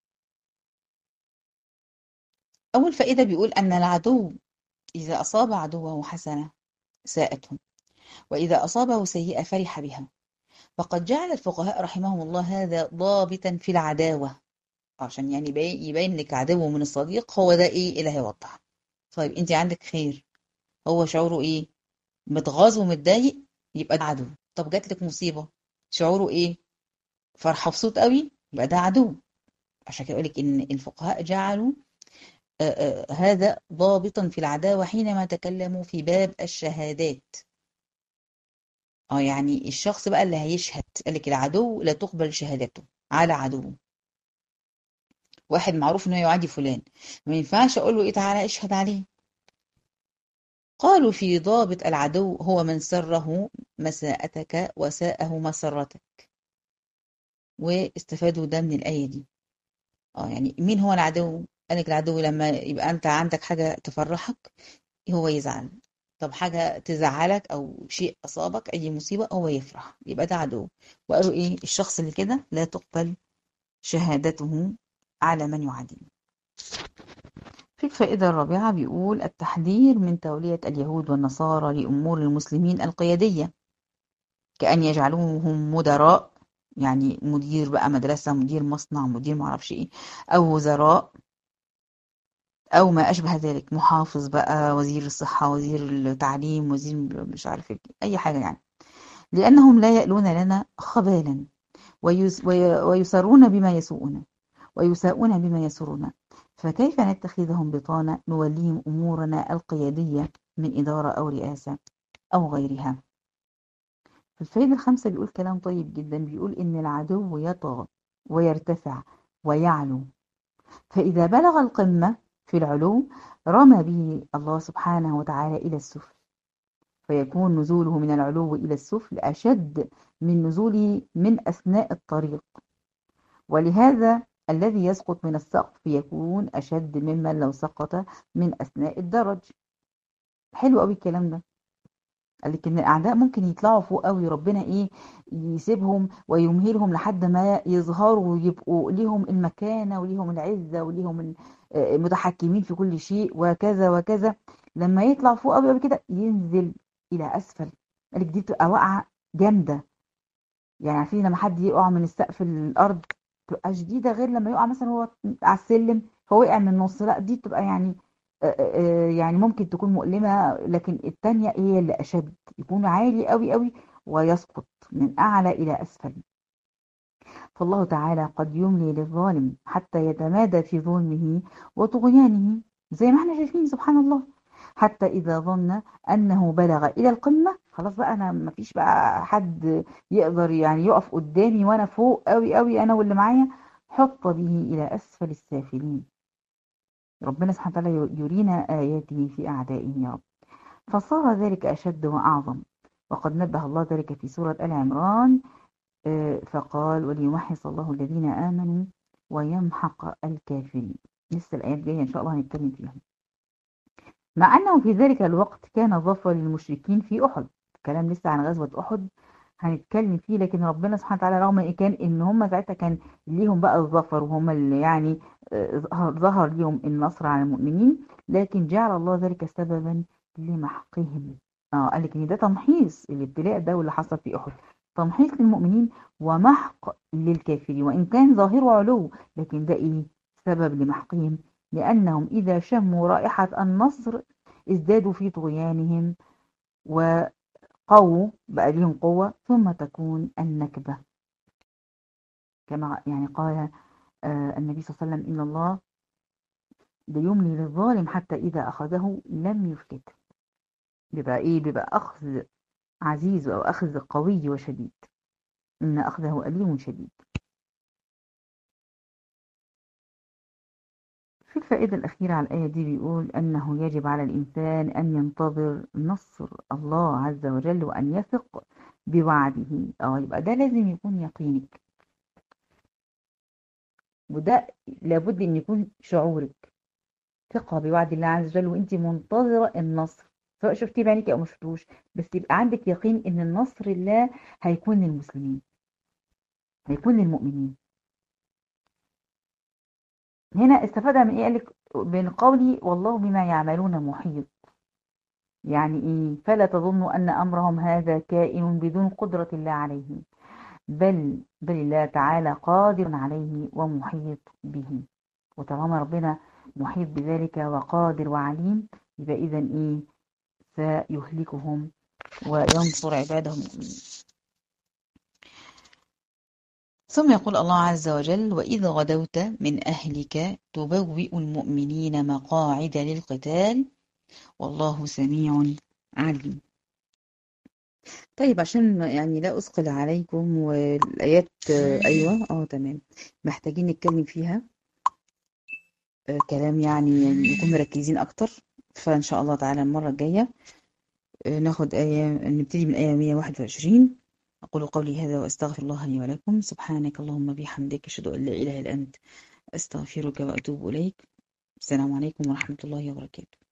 أول فائدة بيقول أن العدو إذا أصاب عدوه حسنة ساءته، وإذا أصابه سيئة فرح بها. فقد جعل الفقهاء رحمهم الله هذا ضابطا في العداوة، عشان يعني يبين يبين لك عدو من الصديق، هو ده إيه اللي هيوضح. طيب أنت عندك خير، هو شعوره إيه؟ متغاظ ومتضايق، يبقى ده عدو. طب جات لك مصيبة، شعوره إيه؟ فرحة بصوت قوي، يبقى ده عدو. عشان كده أقول لك إن الفقهاء جعلوا آه، آه، هذا ضابطا في العداوة حينما تكلموا في باب الشهادات. اه يعني الشخص بقى اللي هيشهد، قال لك العدو لا تقبل شهادته على عدو. واحد معروف انه يعادي فلان، ما ينفعش اقول له ايه تعالى اشهد عليه. قالوا في ضابط العدو هو من سره مساءتك وساءه مسرتك. واستفادوا ده من الآية دي. اه يعني مين هو العدو؟ قال لك العدو لما يبقى انت عندك حاجة تفرحك هو يزعل، طب حاجة تزعلك أو شيء أصابك أي مصيبة هو يفرح، يبقى ده عدو. وقالوا إيه؟ الشخص اللي كده لا تقبل شهادته على من يعاديه. في الفائدة الرابعة بيقول التحذير من تولية اليهود والنصارى لأمور المسلمين القيادية، كأن يجعلوهم مدراء، يعني مدير بقى مدرسة، مدير مصنع، مدير معرفش إيه، أو وزراء أو ما أشبه ذلك، محافظ بقى، وزير الصحة، وزير التعليم، وزير مش عارف إيه، أي حاجة يعني. لأنهم لا يألون لنا خبالا ويس وي- ويسرون بما يسوءنا ويساءون بما يسرنا، فكيف نتخذهم بطانة نوليهم أمورنا القيادية من إدارة أو رئاسة أو غيرها. في الفائدة الخامسة بيقول كلام طيب جدا، بيقول إن العدو يطغى ويرتفع ويعلو، فإذا بلغ القمة في العلو رمى به الله سبحانه وتعالى إلى السفل، فيكون نزوله من العلو إلى السفل أشد من نزوله من أثناء الطريق، ولهذا الذي يسقط من السقف يكون أشد ممن لو سقط من أثناء الدرج. حلو قوي الكلام ده. قال لك ان الاعداء ممكن يطلعوا فوق قوي، ربنا ايه يسيبهم ويمهلهم لحد ما يظهروا ويبقوا ليهم المكانه وليهم العزه وليهم ال- آه، متحكمين في كل شيء وكذا وكذا. لما يطلع فوق قوي قوي كده ينزل الى اسفل. قال لك دي بتبقى واقعه جامده. يعني عارفين لما حد يقع من السقف الارض تبقى شديده، غير لما يقع مثلا هو على السلم فوقع من النص، لا دي بتبقى يعني آه، آه، يعني ممكن تكون مؤلمه، لكن التانية هي اللي اشد، يكون عالي قوي قوي ويسقط من اعلى الى اسفل. فالله تعالى قد يملي للظالم حتى يتمادى في ظلمه وطغيانه، زي ما احنا شايفين سبحان الله، حتى إذا ظن أنه بلغ إلى القمة، خلاص بقى أنا مفيش بقى حد يقدر يعني يقف قدامي وأنا فوق قوي قوي أنا واللي معايا، حط به إلى أسفل السافلين. ربنا سبحانه وتعالى يرينا آياته في أعدائه يا رب. فصار ذلك أشد وأعظم، وقد نبه الله ذلك في سورة آل عمران، آه، فقال وليمحص الله الذين آمنوا ويمحق الكافرين. لسه الآيات جاية إن شاء الله هنتكلم فيها. مع أنه في ذلك الوقت كان ظفر للمشركين في أحد، الكلام لسه عن غزوة أحد هنتكلم فيه، لكن ربنا سبحانه وتعالى رغم إن كان إن هم ساعتها كان ليهم بقى الظفر وهم اللي يعني آه، ظهر ظهر ليهم النصر على المؤمنين، لكن جعل الله ذلك سببا لمحقهم. اه قال لك ان ده تمحيص الابتلاء ده واللي حصل في احد، تمحيص للمؤمنين ومحق للكافرين، وان كان ظاهره علو لكن ده ايه سبب لمحقهم، لانهم اذا شموا رائحة النصر ازدادوا في طغيانهم وقووا بقى ليهم قوة، ثم تكون النكبة كما يعني قال آه النبي صلى الله عليه وسلم إن الله ليملي للظالم حتى إذا أخذه لم يفلت. بيبقى إيه بيبقى أخذ عزيز أو أخذ قوي وشديد، إن أخذه أليم شديد. في الفائدة الأخيرة على الآية دي بيقول أنه يجب على الإنسان أن ينتظر نصر الله عز وجل وأن يثق بوعده. أو يبقى ده لازم يكون يقينك، وده لابد أن يكون شعورك، ثقة بوعد الله عز وجل وأنت منتظرة النصر، سواء شفتيه بعينك أو ما شفتوش، بس يبقى عندك يقين أن النصر الله هيكون للمسلمين، هيكون للمؤمنين. هنا استفادها من إيه؟ قالك بين قولي والله بما يعملون محيط، يعني إيه؟ فلا تظنوا أن أمرهم هذا كائن بدون قدرة الله عليه، بل بل الله تعالى قادر عليه ومحيط به. وطالما ربنا محيط بذلك وقادر وعليم، يبقى إذا إيه سيهلكهم وينصر عباده المؤمنين. ثم يقول الله عز وجل وإذ غدوت من أهلك تبوئ المؤمنين مقاعد للقتال والله سميع عليم. طيب عشان يعني لا أثقل عليكم والآيات آه، أيوة اه تمام محتاجين نتكلم فيها آه، كلام يعني نكون مركزين أكتر، فإن شاء الله تعالى المرة الجاية آه، ناخد آية، نبتدي من آية مية وواحد وعشرين. أقول قولي هذا وأستغفر الله لي ولكم، سبحانك اللهم بحمدك أشهد أن لا إله إلا أنت أستغفرك وأتوب إليك. السلام عليكم ورحمة الله وبركاته.